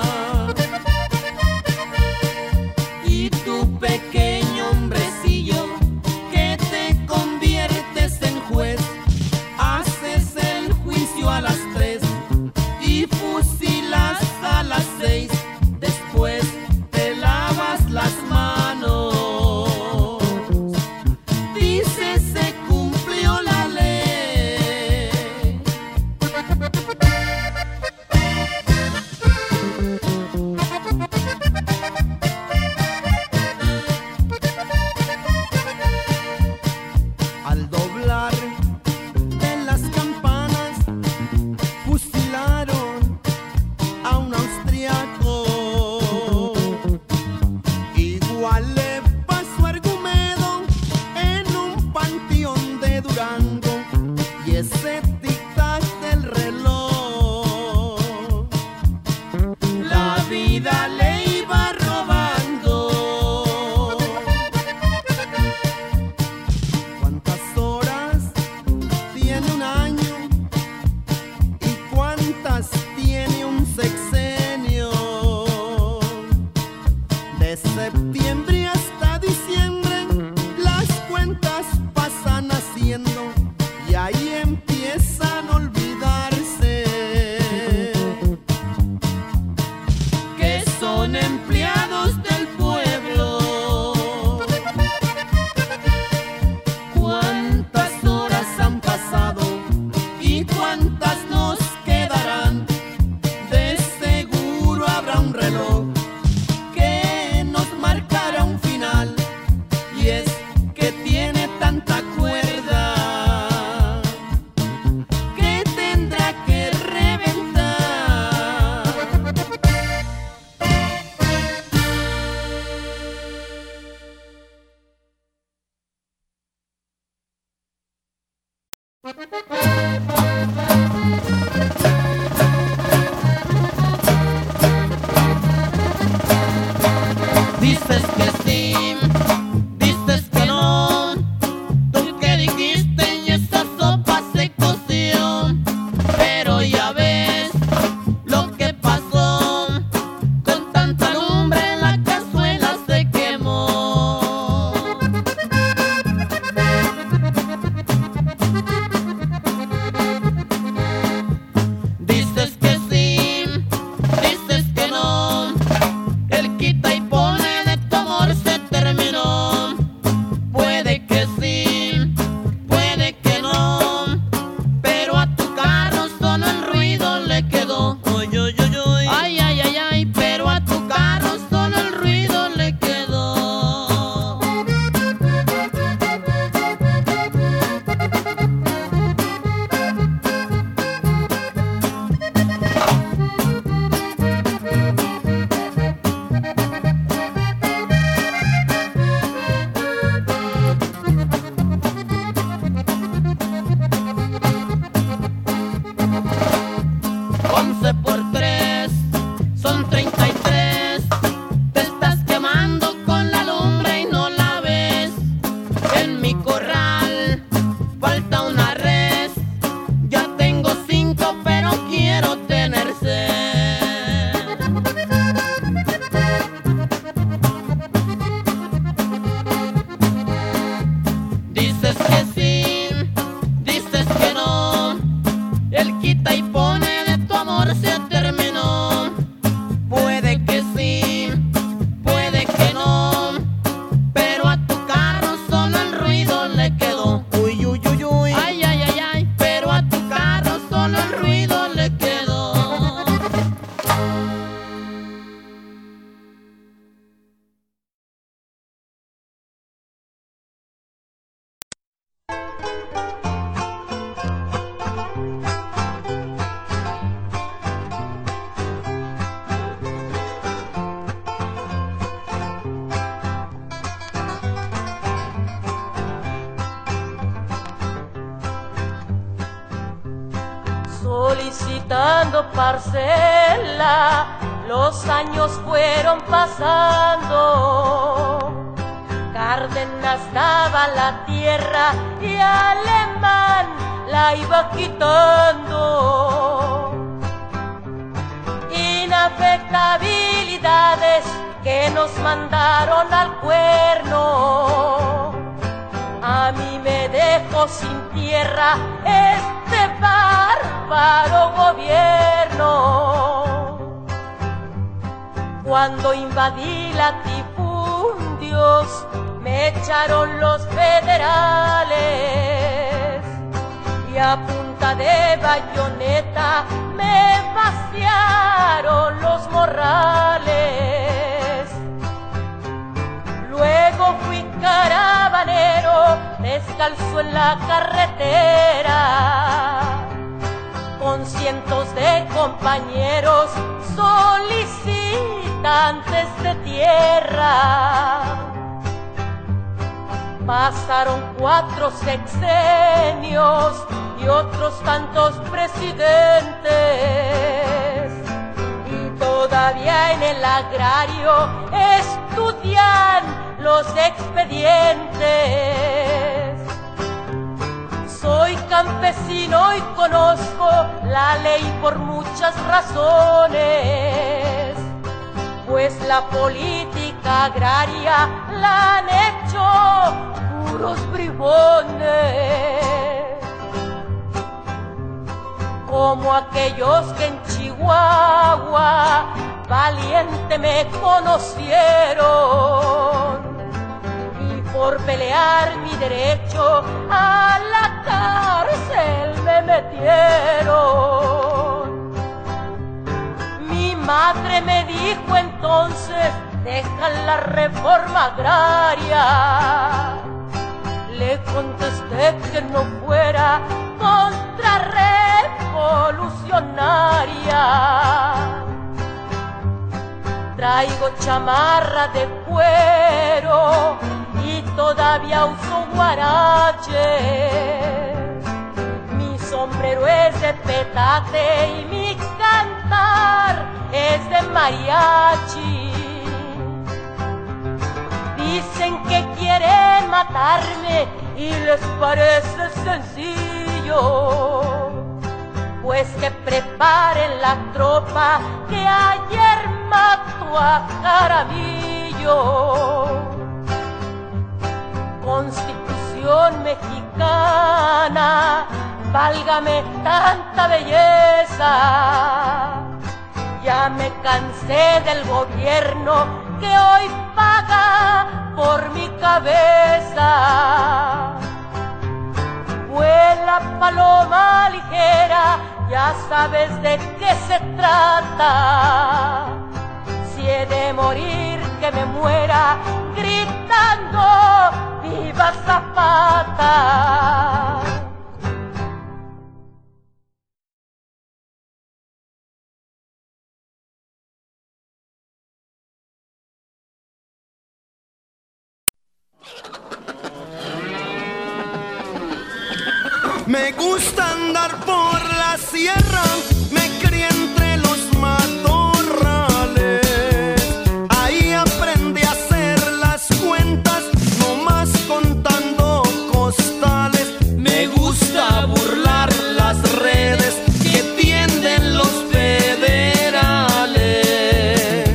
Pequeño hombrecillo Dices que sí, dices que no. Tú que dijiste y esa sopa se coció. Pero ya ves lo que pasó. Con tanta lumbre la cazuela se quemó. Dices que sí, dices que no. El quita y pone de tu amor se terminó. Puede que sí, puede que no, pero a tu carro solo el ruido le quedó. Ay, ay, ay, ay. Ay, ay, ay, ay, pero a tu carro solo el ruido le quedó. Once por tres son treinta y tres. Te estás quemando con la lumbre y no la ves. En mi corral falta una res. Ya tengo cinco pero quiero tener sed. Dices que sí, dices que no. El quita y pone de tu amor se terminó. Puede que sí, puede que no, pero a tu carro solo el ruido le quedó. Uy, uy, uy, uy. Ay, ay, ay, ay, pero a tu carro solo el ruido le quedó. Solicitando parcela, los años fueron pasando. Cárdenas daba la tierra y Alemán la iba quitando. Inafectabilidades que nos mandaron al cuerno. A mí me dejó sin tierra este bárbaro gobierno. Cuando invadí latifundios me echaron los federales y a punta de bayoneta me vaciaron los morrales. Luego fui caravanero, descalzo en la carretera, con cientos de compañeros solicitantes de tierra. Pasaron cuatro sexenios y otros tantos presidentes, y todavía en el agrario estudian los expedientes. Soy campesino y conozco la ley por muchas razones, pues la política agraria la han hecho puros bribones, como aquellos que en Chihuahua valiente me conocieron y por pelear mi derecho a la cárcel me metieron. Mi madre me dijo entonces: deja la reforma agraria. Le contesté que no fuera contrarrevolucionaria. Traigo chamarra de cuero y todavía uso guarache. sombrero es de petate y mi cantar es de mariachi. Dicen que quieren matarme y les parece sencillo, pues que preparen la tropa que ayer mató a Jaramillo. Constitución mexicana, válgame tanta belleza. Ya me cansé del gobierno que hoy paga por mi cabeza. Vuela paloma ligera, ya sabes de qué se trata. Si he de morir, que me muera gritando ¡Viva Zapata! Me gusta andar por la sierra, me crié entre los matorrales. Ahí aprendí a hacer las cuentas, nomás contando costales. Me gusta burlar las redes que tienden los federales.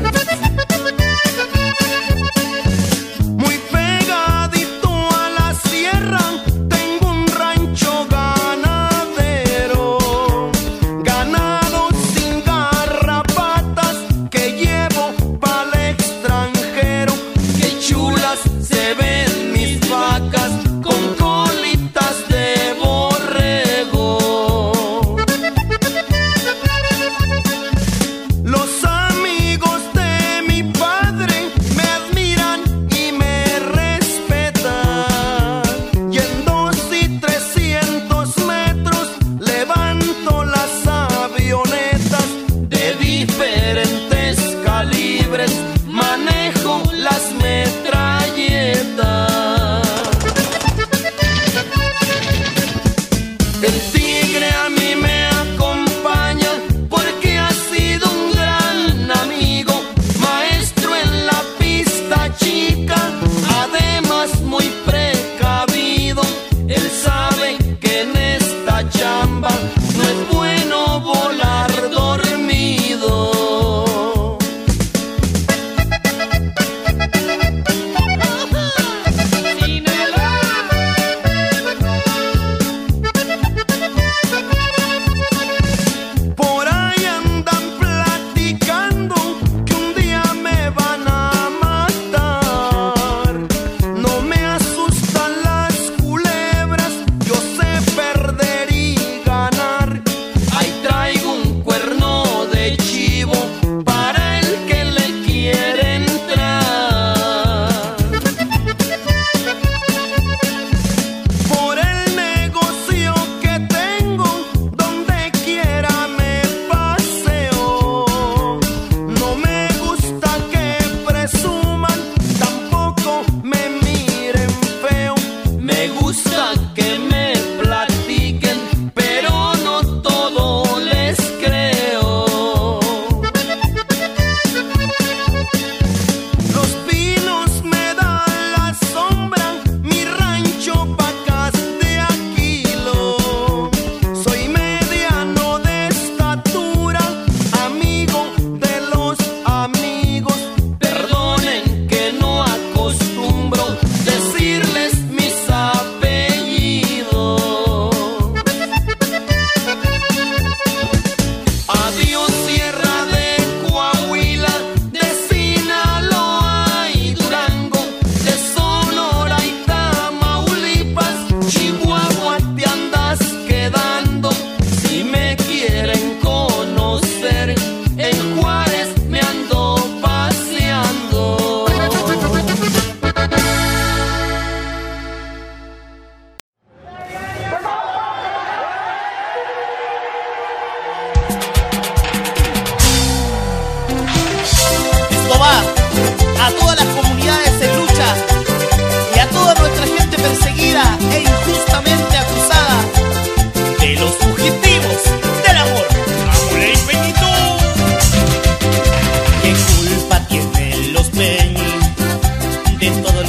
Muy pegadito a la sierra tengo un rancho ganadero, ganado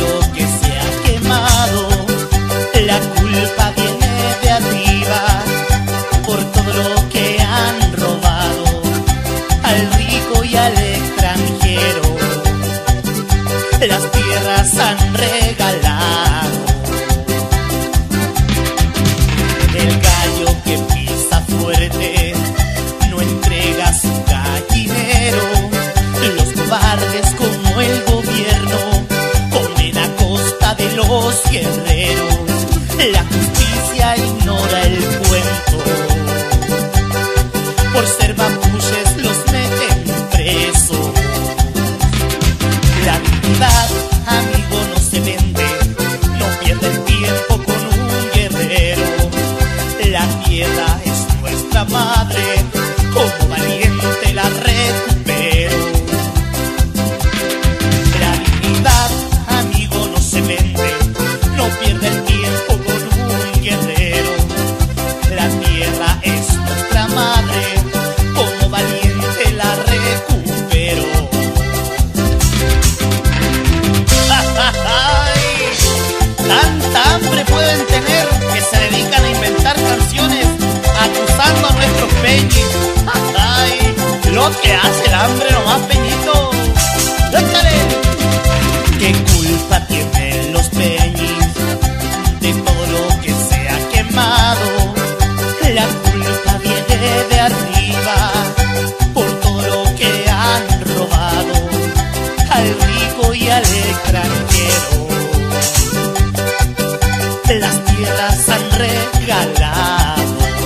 lo que se ha quemado, la culpa viene de arriba por todo lo que han robado al rico y al extranjero. Las tierras han regalado. El gallo que pisa fuerte no entrega su gallinero. Los cobardes como el gobierno comen a costa de los guerreros. La justicia ignora el cuento. Por ser mapuches los meten preso. La dignidad, amigo, no se vende. No pierda el tiempo con un guerrero. La tierra es nuestra madre. Como valiente la recupero. La dignidad, amigo, no se vende. No pierda el tiempo con un guerrero. La tierra es nuestra madre. Como valiente la recupero. Tanta hambre pueden tener que se dedican a inventar canciones acusando a nuestros peñis. Ay, lo que hace el hambre nomás, Peñito. ¡Déjale! ¿Qué culpa tienen los peñis de todo lo que se ha quemado? La culpa viene de arriba por todo lo que han robado al rico y al extranjero. Las tierras han regalado.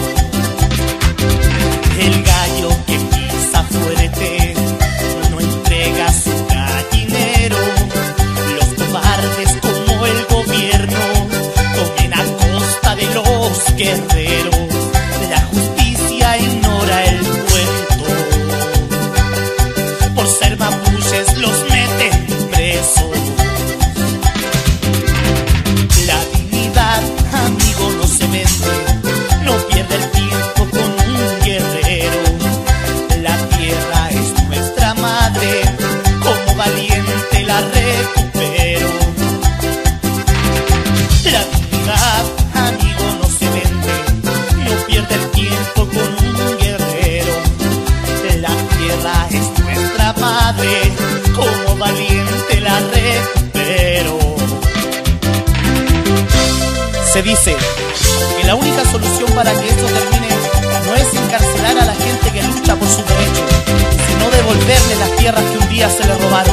El gallo que pisa fuerte no entrega su gallinero. Los cobardes como el gobierno comen a costa de los guerreros. La justicia ignora el cuento. Por ser mapuches los meten presos. La dignidad, amigo, no se vende. No pierda el tiempo con un guerrero. La tierra es nuestra madre. Como valiente la recupero. La dignidad, amigo, no se vende. No pierda el tiempo con un guerrero. La tierra es nuestra madre. Como valiente la recupero. Se dice que la única solución para que esto termine no es encarcelar a la gente que lucha por sus derechos, sino devolverle las tierras que un día se le robaron.